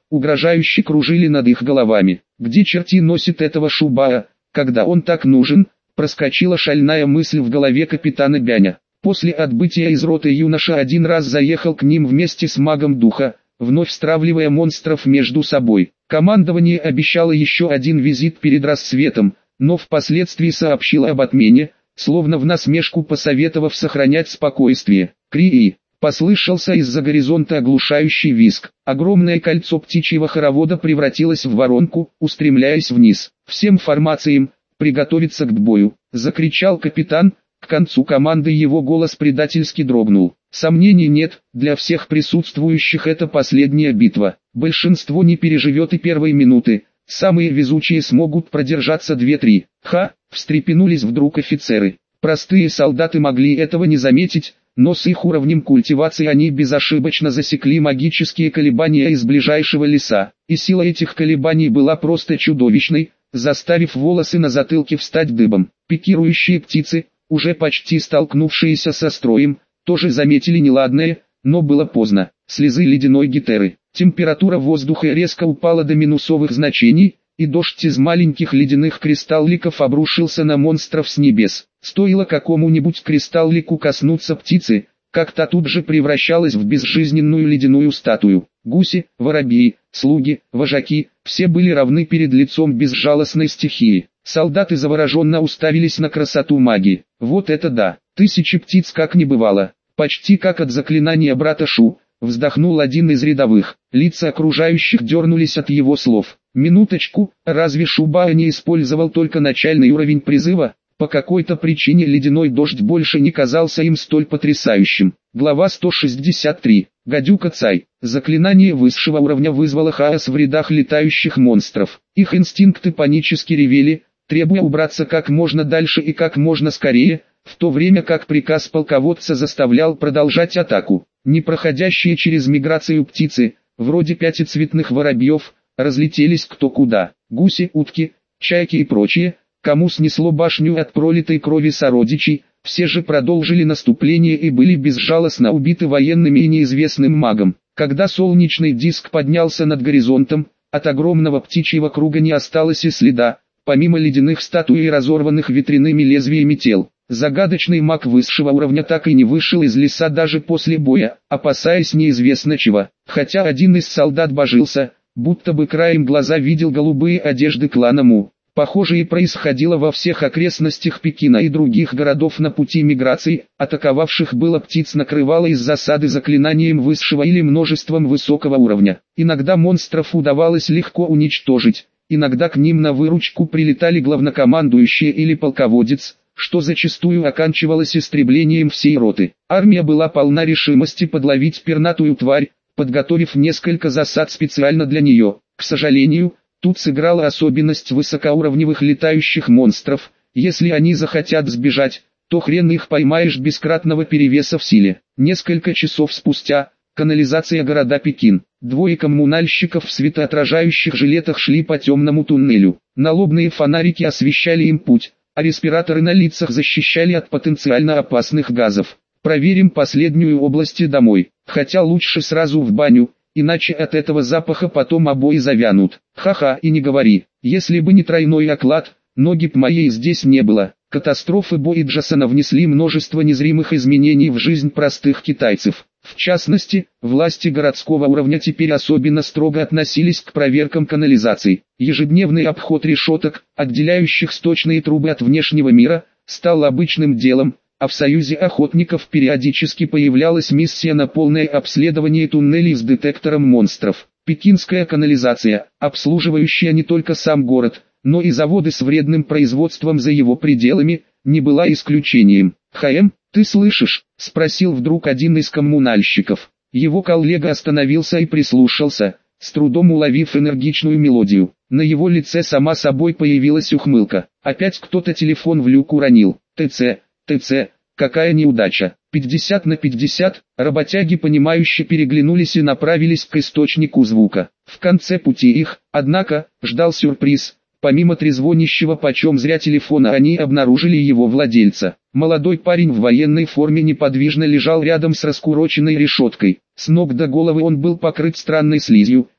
Speaker 1: угрожающе кружили над их головами. Где черти носит этого Шубая, когда он так нужен? Проскочила шальная мысль в голове капитана Бяня. После отбытия из роты юноша один раз заехал к ним вместе с магом духа, вновь стравливая монстров между собой. Командование обещало еще один визит перед рассветом, но впоследствии сообщило об отмене, словно в насмешку посоветовав сохранять спокойствие. Крии! Послышался из-за горизонта оглушающий визг. Огромное кольцо птичьего хоровода превратилось в воронку, устремляясь вниз. «Всем формациям, приготовиться к бою!» — закричал капитан. К концу команды его голос предательски дрогнул. Сомнений нет, для всех присутствующих это последняя битва. Большинство не переживет и первой минуты. Самые везучие смогут продержаться две-три. Ха! Встрепенулись вдруг офицеры. Простые солдаты могли этого не заметить, но с их уровнем культивации они безошибочно засекли магические колебания из ближайшего леса. И сила этих колебаний была просто чудовищной, заставив волосы на затылке встать дыбом. Пикирующие птицы, уже почти столкнувшиеся со строем, тоже заметили неладное, но было поздно. Слезы ледяной гетеры. Температура воздуха резко упала до минусовых значений, и дождь из маленьких ледяных кристалликов обрушился на монстров с небес. Стоило какому-нибудь кристаллику коснуться птицы, как та тут же превращалась в безжизненную ледяную статую. Гуси, воробьи, слуги, вожаки, все были равны перед лицом безжалостной стихии. Солдаты завороженно уставились на красоту магии. Вот это да, тысячи птиц как не бывало, почти как от заклинания брата Шу, вздохнул один из рядовых. Лица окружающих дернулись от его слов. Минуточку, разве Шубая не использовал только начальный уровень призыва? По какой-то причине ледяной дождь больше не казался им столь потрясающим. Глава сто шестьдесят три. Гадюка Цай. Заклинание высшего уровня вызвало хаос в рядах летающих монстров. Их инстинкты панически ревели, требуя убраться как можно дальше и как можно скорее, в то время как приказ полководца заставлял продолжать атаку. Не проходящие через миграцию птицы, вроде пятицветных воробьев, разлетелись кто куда. Гуси, утки, чайки и прочие, кому снесло башню от пролитой крови сородичей, все же продолжили наступление и были безжалостно убиты военными и неизвестным магом. Когда солнечный диск поднялся над горизонтом, от огромного птичьего круга не осталось и следа, помимо ледяных статуй и разорванных ветряными лезвиями тел. Загадочный маг высшего уровня так и не вышел из леса даже после боя, опасаясь неизвестно чего. Хотя один из солдат божился, будто бы краем глаза видел голубые одежды клана Му. Похожее происходило во всех окрестностях Пекина и других городов на пути миграции, атаковавших было птиц накрывало из засады заклинанием высшего или множеством высокого уровня. Иногда монстров удавалось легко уничтожить, иногда к ним на выручку прилетали главнокомандующие или полководец, что зачастую оканчивалось истреблением всей роты. Армия была полна решимости подловить пернатую тварь, подготовив несколько засад специально для нее. К сожалению, тут сыграла особенность высокоуровневых летающих монстров. Если они захотят сбежать, то хрен их поймаешь без кратного перевеса в силе. Несколько часов спустя, канализация города Пекин. Двое коммунальщиков в светоотражающих жилетах шли по темному туннелю. Налобные фонарики освещали им путь, а респираторы на лицах защищали от потенциально опасных газов. Проверим последнюю область и домой, хотя лучше сразу в баню, иначе от этого запаха потом обои завянут. Ха-ха, и не говори, если бы не тройной оклад, ноги б моей здесь не было. Катастрофы Бои-Джасона внесли множество незримых изменений в жизнь простых китайцев. В частности, власти городского уровня теперь особенно строго относились к проверкам канализаций. Ежедневный обход решеток, отделяющих сточные трубы от внешнего мира, стал обычным делом, а в Союзе охотников периодически появлялась миссия на полное обследование туннелей с детектором монстров. Пекинская канализация, обслуживающая не только сам город, но и заводы с вредным производством за его пределами, не была исключением. «Хаэм, ты слышишь?» – спросил вдруг один из коммунальщиков. Его коллега остановился и прислушался, с трудом уловив энергичную мелодию. На его лице сама собой появилась ухмылка. Опять кто-то телефон в люк уронил. «ТЦ, ТЦ, какая неудача!» пятьдесят на пятьдесят, работяги понимающе переглянулись и направились к источнику звука. В конце пути их, однако, ждал сюрприз. Помимо трезвонящего почем зря телефона они обнаружили его владельца. Молодой парень в военной форме неподвижно лежал рядом с раскуроченной решеткой. С ног до головы он был покрыт странной слизью,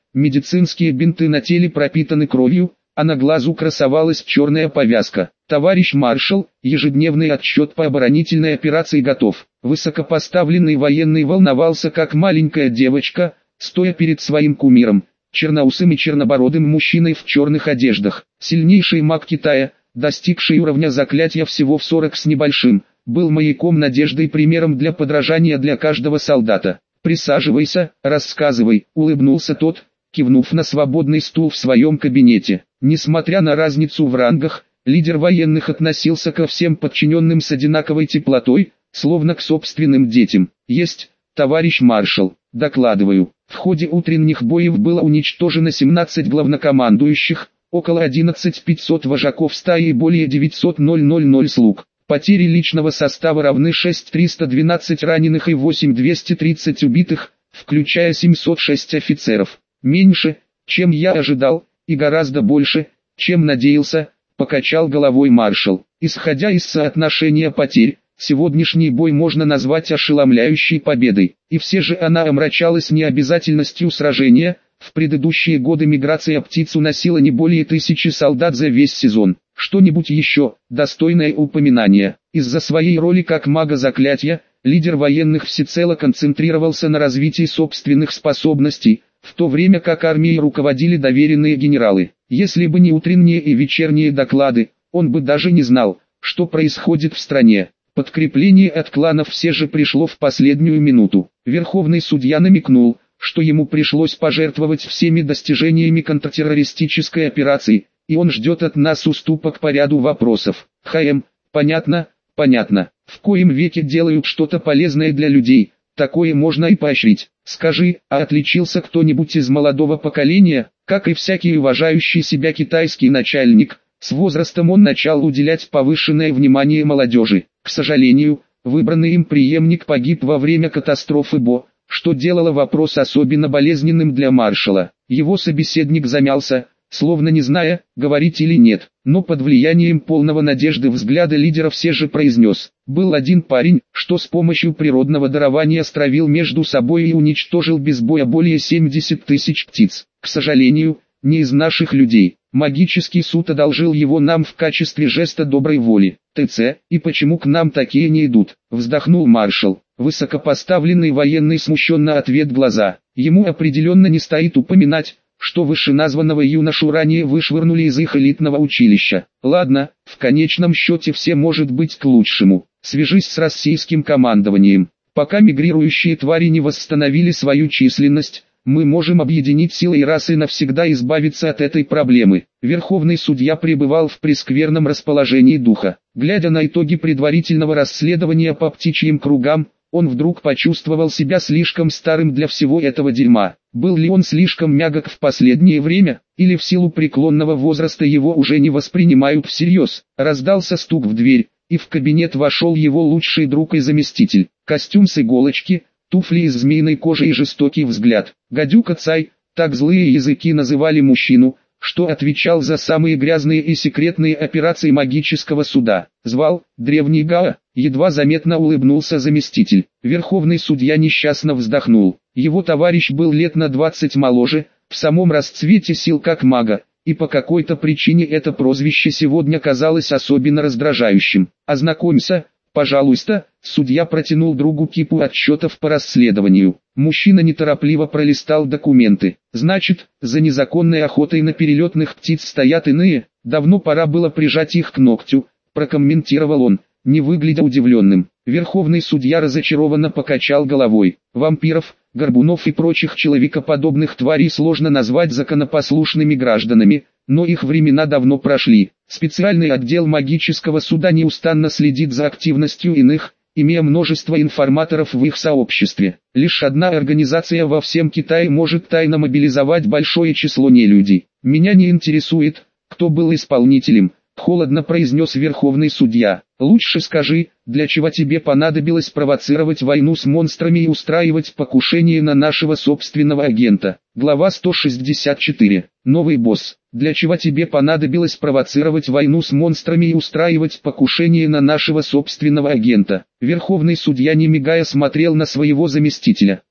Speaker 1: медицинские бинты на теле пропитаны кровью, а на глазу красовалась черная повязка. Товарищ маршал, ежедневный отчет по оборонительной операции готов. Высокопоставленный военный волновался как маленькая девочка, стоя перед своим кумиром, черноусым и чернобородым мужчиной в черных одеждах. Сильнейший маг Китая, достигший уровня заклятия всего в сорок с небольшим, был маяком надежды и примером для подражания для каждого солдата. «Присаживайся, рассказывай», — улыбнулся тот, кивнув на свободный стул в своем кабинете. Несмотря на разницу в рангах, лидер военных относился ко всем подчиненным с одинаковой теплотой, словно к собственным детям. «Есть, товарищ маршал, докладываю. В ходе утренних боев было уничтожено семнадцать главнокомандующих, около одиннадцать тысяч пятьсот вожаков стаи и более девятьсот слуг. Потери личного состава равны шесть тысяч триста двенадцать раненых и восемь тысяч двести тридцать убитых, включая семьсот шесть офицеров. Меньше, чем я ожидал, и гораздо больше, чем надеялся», — покачал головой маршал. Исходя из соотношения потерь, сегодняшний бой можно назвать ошеломляющей победой, и все же она омрачалась необязательностью сражения. В предыдущие годы миграция птиц уносила не более тысячи солдат за весь сезон. Что-нибудь еще, достойное упоминания. Из-за своей роли как мага заклятия, лидер военных всецело концентрировался на развитии собственных способностей, в то время как армией руководили доверенные генералы. Если бы не утренние и вечерние доклады, он бы даже не знал, что происходит в стране. Подкрепление от кланов все же пришло в последнюю минуту. Верховный судья намекнул, что ему пришлось пожертвовать всеми достижениями контртеррористической операции, и он ждет от нас уступок по ряду вопросов. ХМ, понятно, понятно. В коем веке делают что-то полезное для людей, такое можно и поощрить. Скажи, а отличился кто-нибудь из молодого поколения? Как и всякий уважающий себя китайский начальник, с возрастом он начал уделять повышенное внимание молодежи. К сожалению, выбранный им преемник погиб во время катастрофы Бо, что делало вопрос особенно болезненным для маршала. Его собеседник замялся, словно не зная, говорить или нет, но под влиянием полного надежды взгляда лидера все же произнес: «Был один парень, что с помощью природного дарования стравил между собой и уничтожил без боя более семидесяти тысяч птиц. К сожалению, не из наших людей. Магический суд одолжил его нам в качестве жеста доброй воли. ТЦ, и почему к нам такие не идут?» Вздохнул маршал. Высокопоставленный военный смущенно ответ глаза. Ему определенно не стоит упоминать, что вышеназванного юношу ранее вышвырнули из их элитного училища. Ладно, в конечном счете все может быть к лучшему. Свяжись с российским командованием. Пока мигрирующие твари не восстановили свою численность, мы можем объединить силы и раз и навсегда избавиться от этой проблемы. Верховный судья пребывал в прескверном расположении духа. Глядя на итоги предварительного расследования по птичьим кругам, он вдруг почувствовал себя слишком старым для всего этого дерьма. Был ли он слишком мягок в последнее время, или в силу преклонного возраста его уже не воспринимают всерьез? Раздался стук в дверь, и в кабинет вошел его лучший друг и заместитель. Костюм с иголочки, туфли из змеиной кожи и жестокий взгляд. Гадюка Цай, так злые языки называли мужчину, что отвечал за самые грязные и секретные операции магического суда. Звал древний Гао, едва заметно улыбнулся заместитель. Верховный судья несчастно вздохнул. Его товарищ был лет на двадцать моложе, в самом расцвете сил как мага, и по какой-то причине это прозвище сегодня казалось особенно раздражающим. «Ознакомься, пожалуйста», судья протянул другу кипу отчетов по расследованию. Мужчина неторопливо пролистал документы. «Значит, за незаконной охотой на перелетных птиц стоят иные, давно пора было прижать их к ногтю», прокомментировал он, не выглядя удивленным. Верховный судья разочарованно покачал головой. «Вампиров, горбунов и прочих человекоподобных тварей сложно назвать законопослушными гражданами, но их времена давно прошли. Специальный отдел магического суда неустанно следит за активностью иных, имея множество информаторов в их сообществе. Лишь одна организация во всем Китае может тайно мобилизовать большое число нелюдей. Меня не интересует, кто был исполнителем», холодно произнес верховный судья. «Лучше скажи, для чего тебе понадобилось провоцировать войну с монстрами и устраивать покушение на нашего собственного агента?» Глава сто шестьдесят четыре. Новый босс. «Для чего тебе понадобилось провоцировать войну с монстрами и устраивать покушение на нашего собственного агента?» Верховный судья не мигая смотрел на своего заместителя.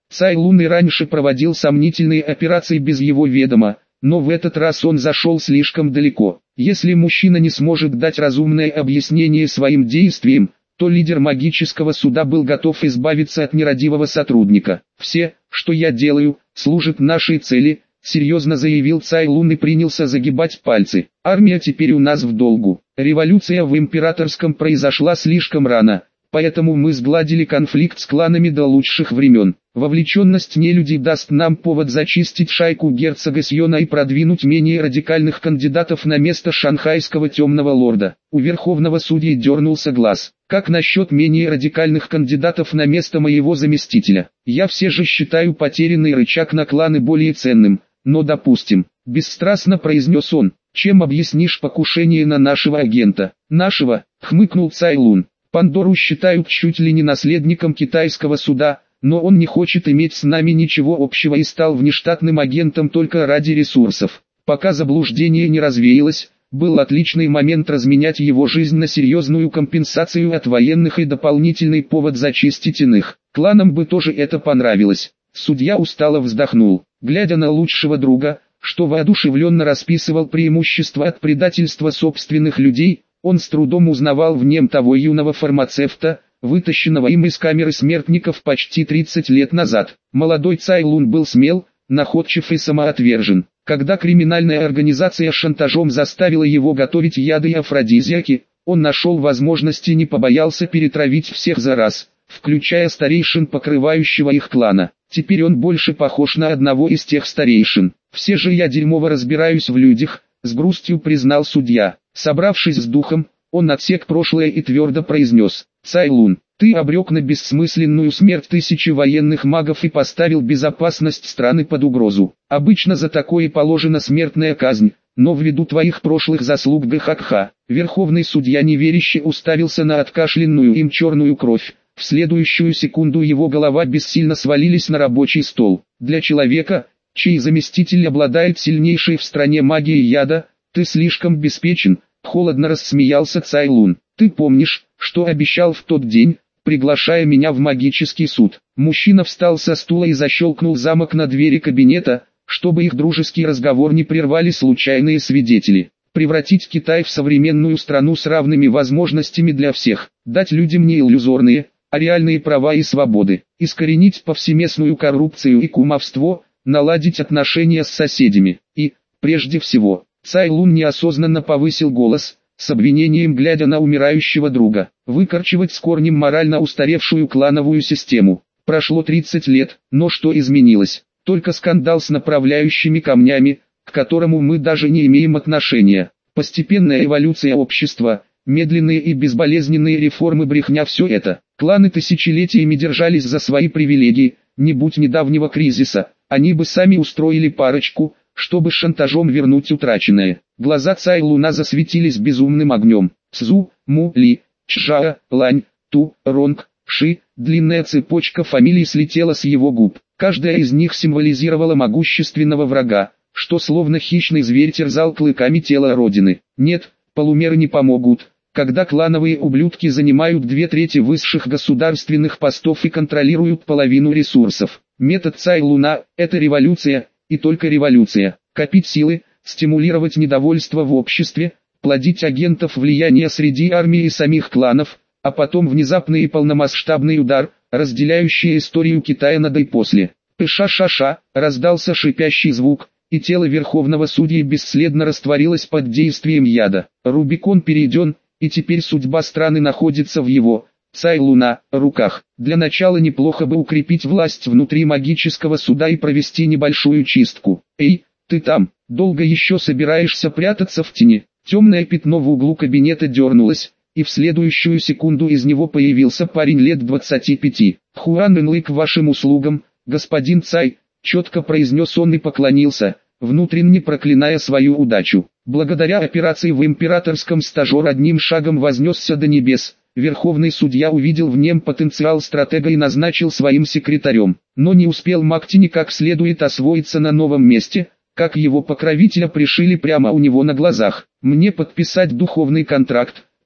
Speaker 1: Цай Лун и раньше проводил сомнительные операции без его ведома, но в этот раз он зашел слишком далеко. Если мужчина не сможет дать разумное объяснение своим действиям, то лидер магического суда был готов избавиться от нерадивого сотрудника. «Все, что я делаю, служит нашей цели», — серьезно заявил Цай Лун и принялся загибать пальцы. «Армия теперь у нас в долгу. Революция в императорском произошла слишком рано, поэтому мы сгладили конфликт с кланами до лучших времен. Вовлеченность нелюдей даст нам повод зачистить шайку герцога Сьона и продвинуть менее радикальных кандидатов на место шанхайского темного лорда». У верховного судьи дернулся глаз. «Как насчет менее радикальных кандидатов на место моего заместителя? Я все же считаю потерянный рычаг на кланы более ценным, но допустим», — бесстрастно произнес он. «Чем объяснишь покушение на нашего агента?» «Нашего», — хмыкнул Цай Лун. «Пандору считают чуть ли не наследником китайского суда, но он не хочет иметь с нами ничего общего и стал внештатным агентом только ради ресурсов. Пока заблуждение не развеялось, был отличный момент разменять его жизнь на серьезную компенсацию от военных и дополнительный повод зачистить иных. Кланам бы тоже это понравилось». Судья устало вздохнул, глядя на лучшего друга, что воодушевленно расписывал преимущества от предательства собственных людей. Он с трудом узнавал в нем того юного фармацевта, вытащенного им из камеры смертников почти тридцать лет назад. Молодой Цай Лун был смел, находчив и самоотвержен. Когда криминальная организация шантажом заставила его готовить яды и афродизиаки, он нашел возможность и не побоялся перетравить всех за раз, включая старейшин покрывающего их клана. Теперь он больше похож на одного из тех старейшин. «Все же я дерьмово разбираюсь в людях», — с грустью признал судья. Собравшись с духом, он отсек прошлое и твердо произнес: «Цай Лун, ты обрек на бессмысленную смерть тысячи военных магов и поставил безопасность страны под угрозу. Обычно за такое положена смертная казнь, но ввиду твоих прошлых заслуг ГХКХ». Верховный судья неверяще уставился на откашленную им черную кровь. В следующую секунду его голова бессильно свалились на рабочий стол. «Для человека, чей заместитель обладает сильнейшей в стране магией яда, ты слишком беспечен», — холодно рассмеялся Цай Лун. «Ты помнишь, что обещал в тот день, приглашая меня в магический суд?» Мужчина встал со стула и защелкнул замок на двери кабинета, чтобы их дружеский разговор не прервали случайные свидетели. «Превратить Китай в современную страну с равными возможностями для всех, дать людям не иллюзорные, а реальные права и свободы, искоренить повсеместную коррупцию и кумовство, наладить отношения с соседями и, прежде всего». Цай Лун неосознанно повысил голос, с обвинением глядя на умирающего друга, «выкорчевать с корнем морально устаревшую клановую систему. Прошло тридцать лет, но что изменилось? Только скандал с направляющими камнями, к которому мы даже не имеем отношения. Постепенная эволюция общества, медленные и безболезненные реформы, брехня, все это. Кланы тысячелетиями держались за свои привилегии, не будь недавнего кризиса, они бы сами устроили парочку, чтобы шантажом вернуть утраченное». Глаза Цай Луна засветились безумным огнем. Цзу, Му, Ли, Чжао, Лань, Ту, Ронг, Ши, длинная цепочка фамилий слетела с его губ. Каждая из них символизировала могущественного врага, что словно хищный зверь терзал клыками тело Родины. Нет, полумеры не помогут, когда клановые ублюдки занимают две трети высших государственных постов и контролируют половину ресурсов. Метод Цай Луна – это революция, и только революция. Копить силы, стимулировать недовольство в обществе, плодить агентов влияния среди армии и самих кланов, а потом внезапный и полномасштабный удар, разделяющий историю Китая на до и после. «Пыша-ша-ша», раздался шипящий звук, и тело верховного судьи бесследно растворилось под действием яда. Рубикон перейден, и теперь судьба страны находится в его, Цай Луна, руках. Для начала неплохо бы укрепить власть внутри магического суда и провести небольшую чистку. «Эй, ты там, долго еще собираешься прятаться в тени?» Темное пятно в углу кабинета дернулось, и в следующую секунду из него появился парень лет двадцати пяти. «Хуан Энлэй к вашим услугам, господин Цай», — четко произнес он и поклонился, внутренне проклиная свою удачу. Благодаря операции в императорском стажер одним шагом вознесся до небес. Верховный судья увидел в нем потенциал стратега и назначил своим секретарем. Но не успел Мактини как следует освоиться на новом месте, как его покровителя пришили прямо у него на глазах. «Мне подписать духовный контракт»,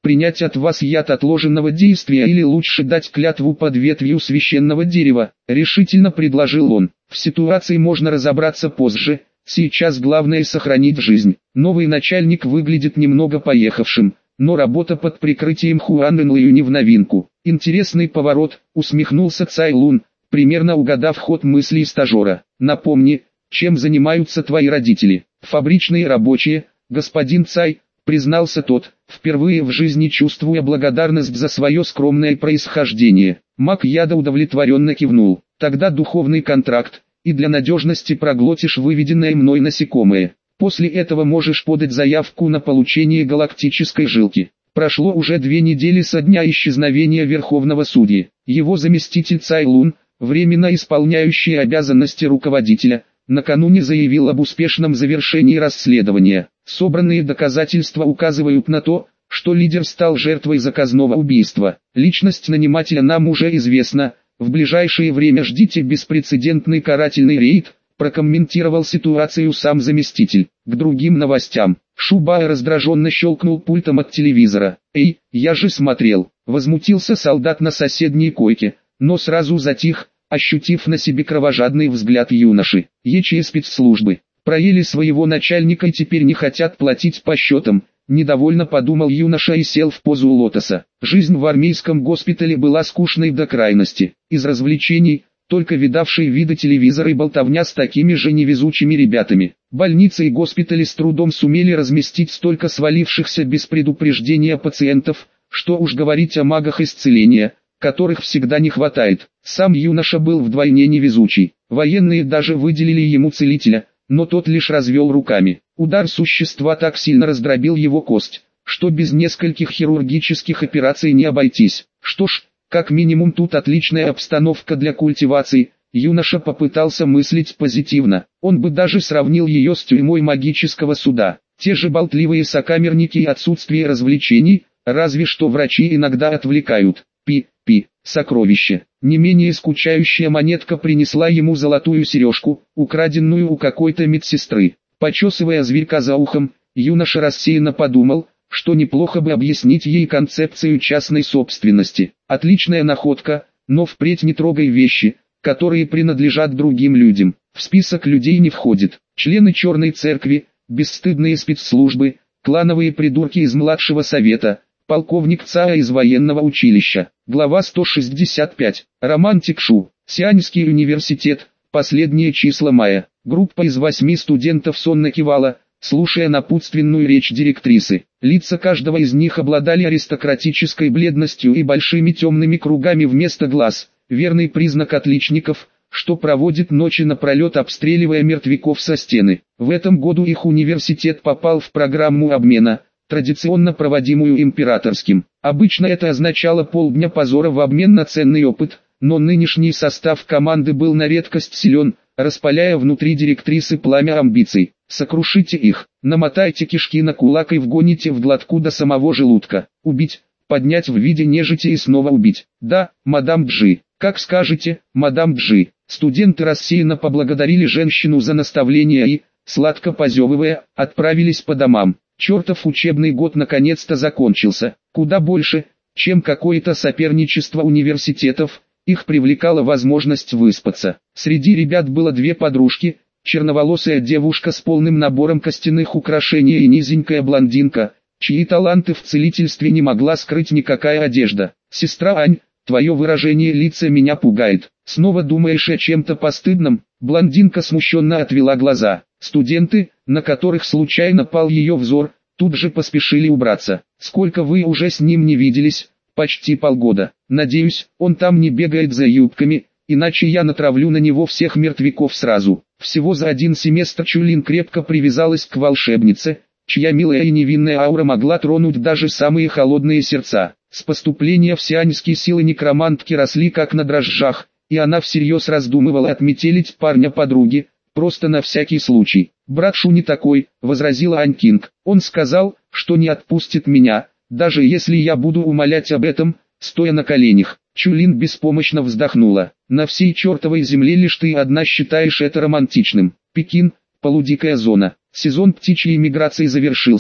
Speaker 1: принять от вас яд отложенного действия или лучше дать клятву под ветвью священного дерева, решительно предложил он. В ситуации можно разобраться позже, сейчас главное сохранить жизнь. Новый начальник выглядит немного поехавшим, но работа под прикрытием Хуан Энлэю не в новинку. Интересный поворот, усмехнулся Цай Лун, примерно угадав ход мыслей стажера. Напомни, чем занимаются твои родители? Фабричные рабочие, господин Цай, признался тот, впервые в жизни чувствуя благодарность за свое скромное происхождение. Маг яда удовлетворенно кивнул. Тогда духовный контракт, и для надежности проглотишь выведенное мной насекомое. После этого можешь подать заявку на получение галактической жилки. Прошло уже две недели со дня исчезновения Верховного Судьи. Его заместитель Цай Лун, временно исполняющий обязанности руководителя, накануне заявил об успешном завершении расследования. Собранные доказательства указывают на то, что лидер стал жертвой заказного убийства. Личность нанимателя нам уже известна, в ближайшее время ждите беспрецедентный карательный рейд, прокомментировал ситуацию сам заместитель. К другим новостям. Шубай раздраженно щелкнул пультом от телевизора. «Эй, я же смотрел!» Возмутился солдат на соседней койке, но сразу затих, ощутив на себе кровожадный взгляд юноши. ЕЧ спецслужбы проели своего начальника и теперь не хотят платить по счетам. Недовольно подумал юноша и сел в позу лотоса. Жизнь в армейском госпитале была скучной до крайности. Из развлечений только видавшие виды телевизора и болтовня с такими же невезучими ребятами. Больницы и госпитали с трудом сумели разместить столько свалившихся без предупреждения пациентов, что уж говорить о магах исцеления, которых всегда не хватает. Сам юноша был вдвойне невезучий. Военные даже выделили ему целителя, но тот лишь развел руками. Удар существа так сильно раздробил его кость, что без нескольких хирургических операций не обойтись. Что ж, как минимум тут отличная обстановка для культивации. Юноша попытался мыслить позитивно. Он бы даже сравнил ее с тюрьмой магического суда. Те же болтливые сокамерники и отсутствие развлечений, разве что врачи иногда отвлекают. Пи-пи, сокровище. Не менее скучающая монетка принесла ему золотую сережку, украденную у какой-то медсестры. Почесывая зверька за ухом, юноша рассеянно подумал, что неплохо бы объяснить ей концепцию частной собственности. Отличная находка, но впредь не трогай вещи, которые принадлежат другим людям. В список людей не входит члены Черной Церкви, бесстыдные спецслужбы, клановые придурки из младшего совета, полковник ЦА из военного училища. Глава сто шестьдесят пять. Романтик Шу. Сианьский университет. Последние числа мая. Группа из восьми студентов сонно кивала, слушая напутственную речь директрисы. Лица каждого из них обладали аристократической бледностью и большими темными кругами вместо глаз, верный признак отличников, что проводит ночи напролет, обстреливая мертвяков со стены. В этом году их университет попал в программу обмена, традиционно проводимую императорским. Обычно это означало полдня позора в обмен на ценный опыт, но нынешний состав команды был на редкость силен, распаляя внутри директрисы пламя амбиций. Сокрушите их, намотайте кишки на кулак и вгоните в глотку до самого желудка. Убить, поднять в виде нежити и снова убить. Да, мадам Джи, как скажете, мадам Джи. Студенты рассеянно поблагодарили женщину за наставление и, сладко позевывая, отправились по домам. Чертов учебный год наконец-то закончился. Куда больше, чем какое-то соперничество университетов, их привлекала возможность выспаться. Среди ребят было две подружки, черноволосая девушка с полным набором костяных украшений и низенькая блондинка, чьи таланты в целительстве не могла скрыть никакая одежда. «Сестра Ань, твое выражение лица меня пугает. Снова думаешь о чем-то постыдном?» Блондинка смущенно отвела глаза. Студенты, на которых случайно пал ее взор, тут же поспешили убраться. «Сколько вы уже с ним не виделись?» «Почти полгода. Надеюсь, он там не бегает за юбками, иначе я натравлю на него всех мертвяков сразу». Всего за один семестр Чулин крепко привязалась к волшебнице, чья милая и невинная аура могла тронуть даже самые холодные сердца. С поступления в сианьские силы некромантки росли как на дрожжах, и она всерьез раздумывала отметелить парня подруги, просто на всякий случай. «Брат Шу не такой», — возразила Ань Кинг. «Он сказал, что не отпустит меня, даже если я буду умолять об этом, стоя на коленях». Чулин беспомощно вздохнула. «На всей чертовой земле лишь ты одна считаешь это романтичным». Пекин, полудикая зона. Сезон птичьей миграции завершился,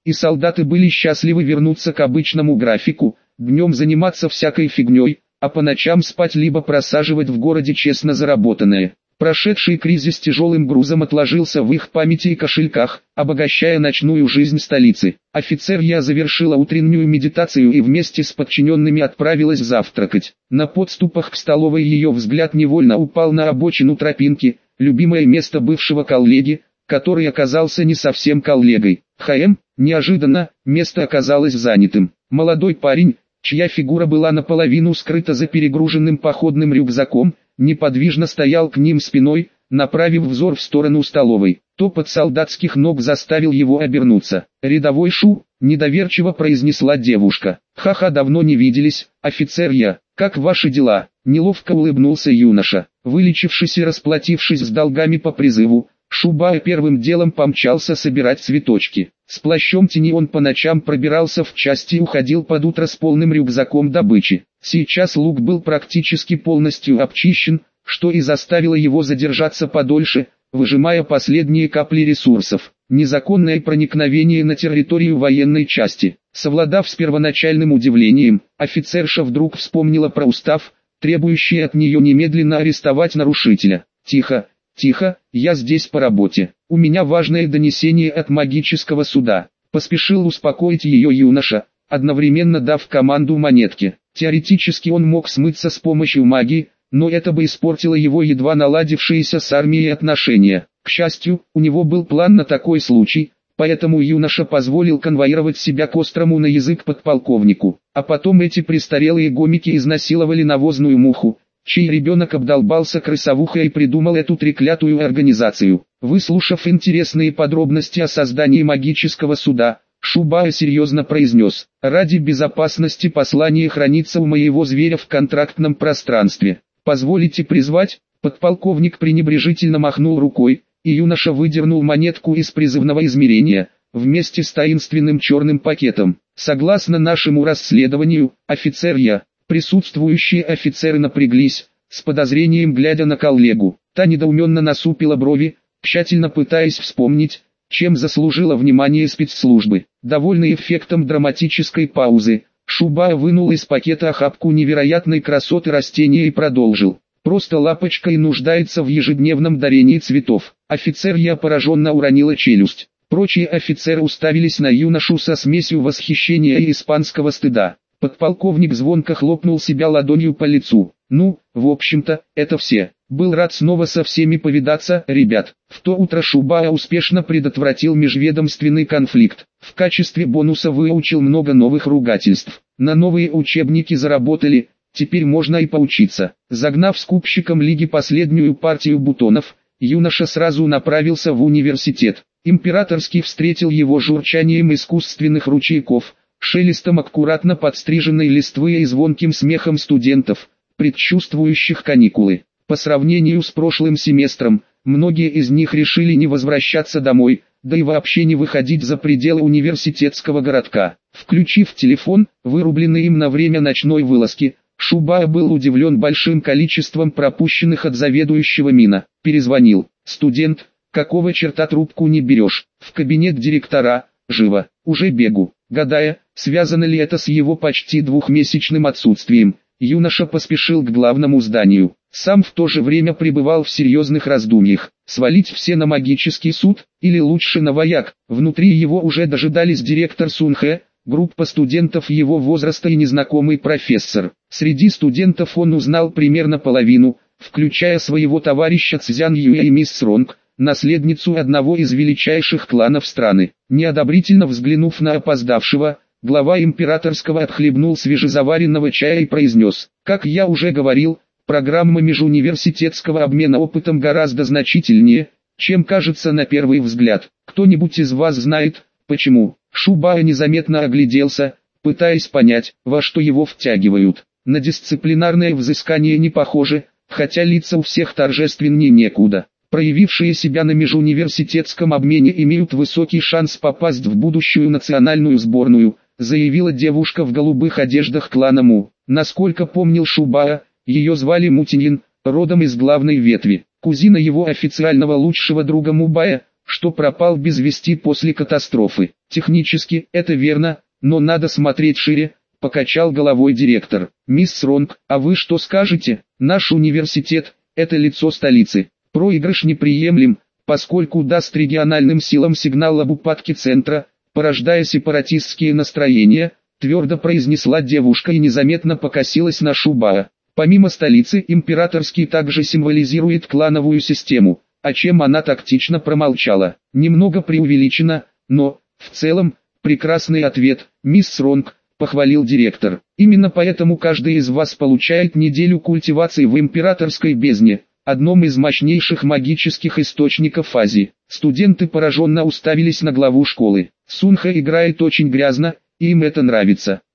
Speaker 1: и солдаты были счастливы вернуться к обычному графику, днем заниматься всякой фигней, а по ночам спать либо просаживать в городе честно заработанное. Прошедший кризис тяжелым грузом отложился в их памяти и кошельках, обогащая ночную жизнь столицы. Офицер Я завершила утреннюю медитацию и вместе с подчиненными отправилась завтракать. На подступах к столовой ее взгляд невольно упал на обочину тропинки, любимое место бывшего коллеги, который оказался не совсем коллегой. ХМ, неожиданно, место оказалось занятым. Молодой парень, чья фигура была наполовину скрыта за перегруженным походным рюкзаком, неподвижно стоял к ним спиной, направив взор в сторону столовой. Топот солдатских ног заставил его обернуться. «Рядовой Шу», — недоверчиво произнесла девушка. «Ха-ха, давно не виделись, офицер Я. Как ваши дела?» Неловко улыбнулся юноша. Вылечившись и расплатившись с долгами по призыву, Шубао первым делом помчался собирать цветочки. С плащом тени он по ночам пробирался в части и уходил под утро с полным рюкзаком добычи. Сейчас лук был практически полностью обчищен, что и заставило его задержаться подольше, выжимая последние капли ресурсов. Незаконное проникновение на территорию военной части. Совладав с первоначальным удивлением, офицерша вдруг вспомнила про устав, требующий от нее немедленно арестовать нарушителя. «Тихо, тихо, я здесь по работе. У меня важное донесение от магического суда», — поспешил успокоить ее юноша, одновременно дав команду монетке. Теоретически он мог смыться с помощью магии, но это бы испортило его едва наладившиеся с армией отношения. К счастью, у него был план на такой случай, поэтому юноша позволил конвоировать себя к острому на язык подполковнику. А потом эти престарелые гомики изнасиловали навозную муху, чей ребенок обдолбался крысовухой и придумал эту треклятую организацию. Выслушав интересные подробности о создании магического суда, Шубао серьезно произнес: «Ради безопасности послание хранится у моего зверя в контрактном пространстве. Позволите призвать?» Подполковник пренебрежительно махнул рукой, и юноша выдернул монетку из призывного измерения, вместе с таинственным черным пакетом. «Согласно нашему расследованию, офицер Я». Присутствующие офицеры напряглись, с подозрением глядя на коллегу. Та недоуменно насупила брови, тщательно пытаясь вспомнить, чем заслужила внимание спецслужбы. Довольный эффектом драматической паузы, Шубао вынул из пакета охапку невероятной красоты растения и продолжил: «Просто лапочка и нуждается в ежедневном дарении цветов». Офицер Я пораженно уронила челюсть. Прочие офицеры уставились на юношу со смесью восхищения и испанского стыда. Подполковник звонко хлопнул себя ладонью по лицу. «Ну, в общем-то, это все. Был рад снова со всеми повидаться, ребят». В то утро Шубао успешно предотвратил межведомственный конфликт. В качестве бонуса выучил много новых ругательств. На новые учебники заработали, теперь можно и поучиться. Загнав скупщикам лиги последнюю партию бутонов, юноша сразу направился в университет. Императорский встретил его журчанием искусственных ручейков, шелестом аккуратно подстриженной листвы и звонким смехом студентов, предчувствующих каникулы. По сравнению с прошлым семестром, многие из них решили не возвращаться домой, да и вообще не выходить за пределы университетского городка. Включив телефон, вырубленный им на время ночной вылазки, Шубао был удивлен большим количеством пропущенных от заведующего Мина. Перезвонил: «Студент, какого черта трубку не берешь?» «В кабинет директора, живо, уже бегу». Гадая, связано ли это с его почти двухмесячным отсутствием, юноша поспешил к главному зданию. Сам в то же время пребывал в серьезных раздумьях: свалить все на магический суд, или лучше на вояк. Внутри его уже дожидались директор Сунхэ, группа студентов его возраста и незнакомый профессор. Среди студентов он узнал примерно половину, включая своего товарища Цзян Юэ и мисс Ронг, наследницу одного из величайших кланов страны. Неодобрительно взглянув на опоздавшего, глава императорского отхлебнул свежезаваренного чая и произнес: «Как я уже говорил, программа межуниверситетского обмена опытом гораздо значительнее, чем кажется на первый взгляд. Кто-нибудь из вас знает, почему?» Шубао незаметно огляделся, пытаясь понять, во что его втягивают. На дисциплинарное взыскание не похоже, хотя лица у всех торжественнее некуда. Проявившие себя на межуниверситетском обмене имеют высокий шанс попасть в будущую национальную сборную, заявила девушка в голубых одеждах клана Му. Насколько помнил Шубао, ее звали Мутинин, родом из главной ветви, кузина его официального лучшего друга Мубая, что пропал без вести после катастрофы. Технически, это верно, но надо смотреть шире, покачал головой директор. Мисс Ронг, а вы что скажете? Наш университет – это лицо столицы. Проигрыш неприемлем, поскольку даст региональным силам сигнал об упадке центра, порождая сепаратистские настроения, твердо произнесла девушка и незаметно покосилась на Шубаа. Помимо столицы, императорский также символизирует клановую систему, о чем она тактично промолчала. Немного преувеличено, но, в целом, прекрасный ответ, мисс Ронг, похвалил директор. Именно поэтому каждый из вас получает неделю культивации в императорской бездне, одном из мощнейших магических источников Азии. Студенты пораженно уставились на главу школы. Сунха играет очень грязно, и им это нравится.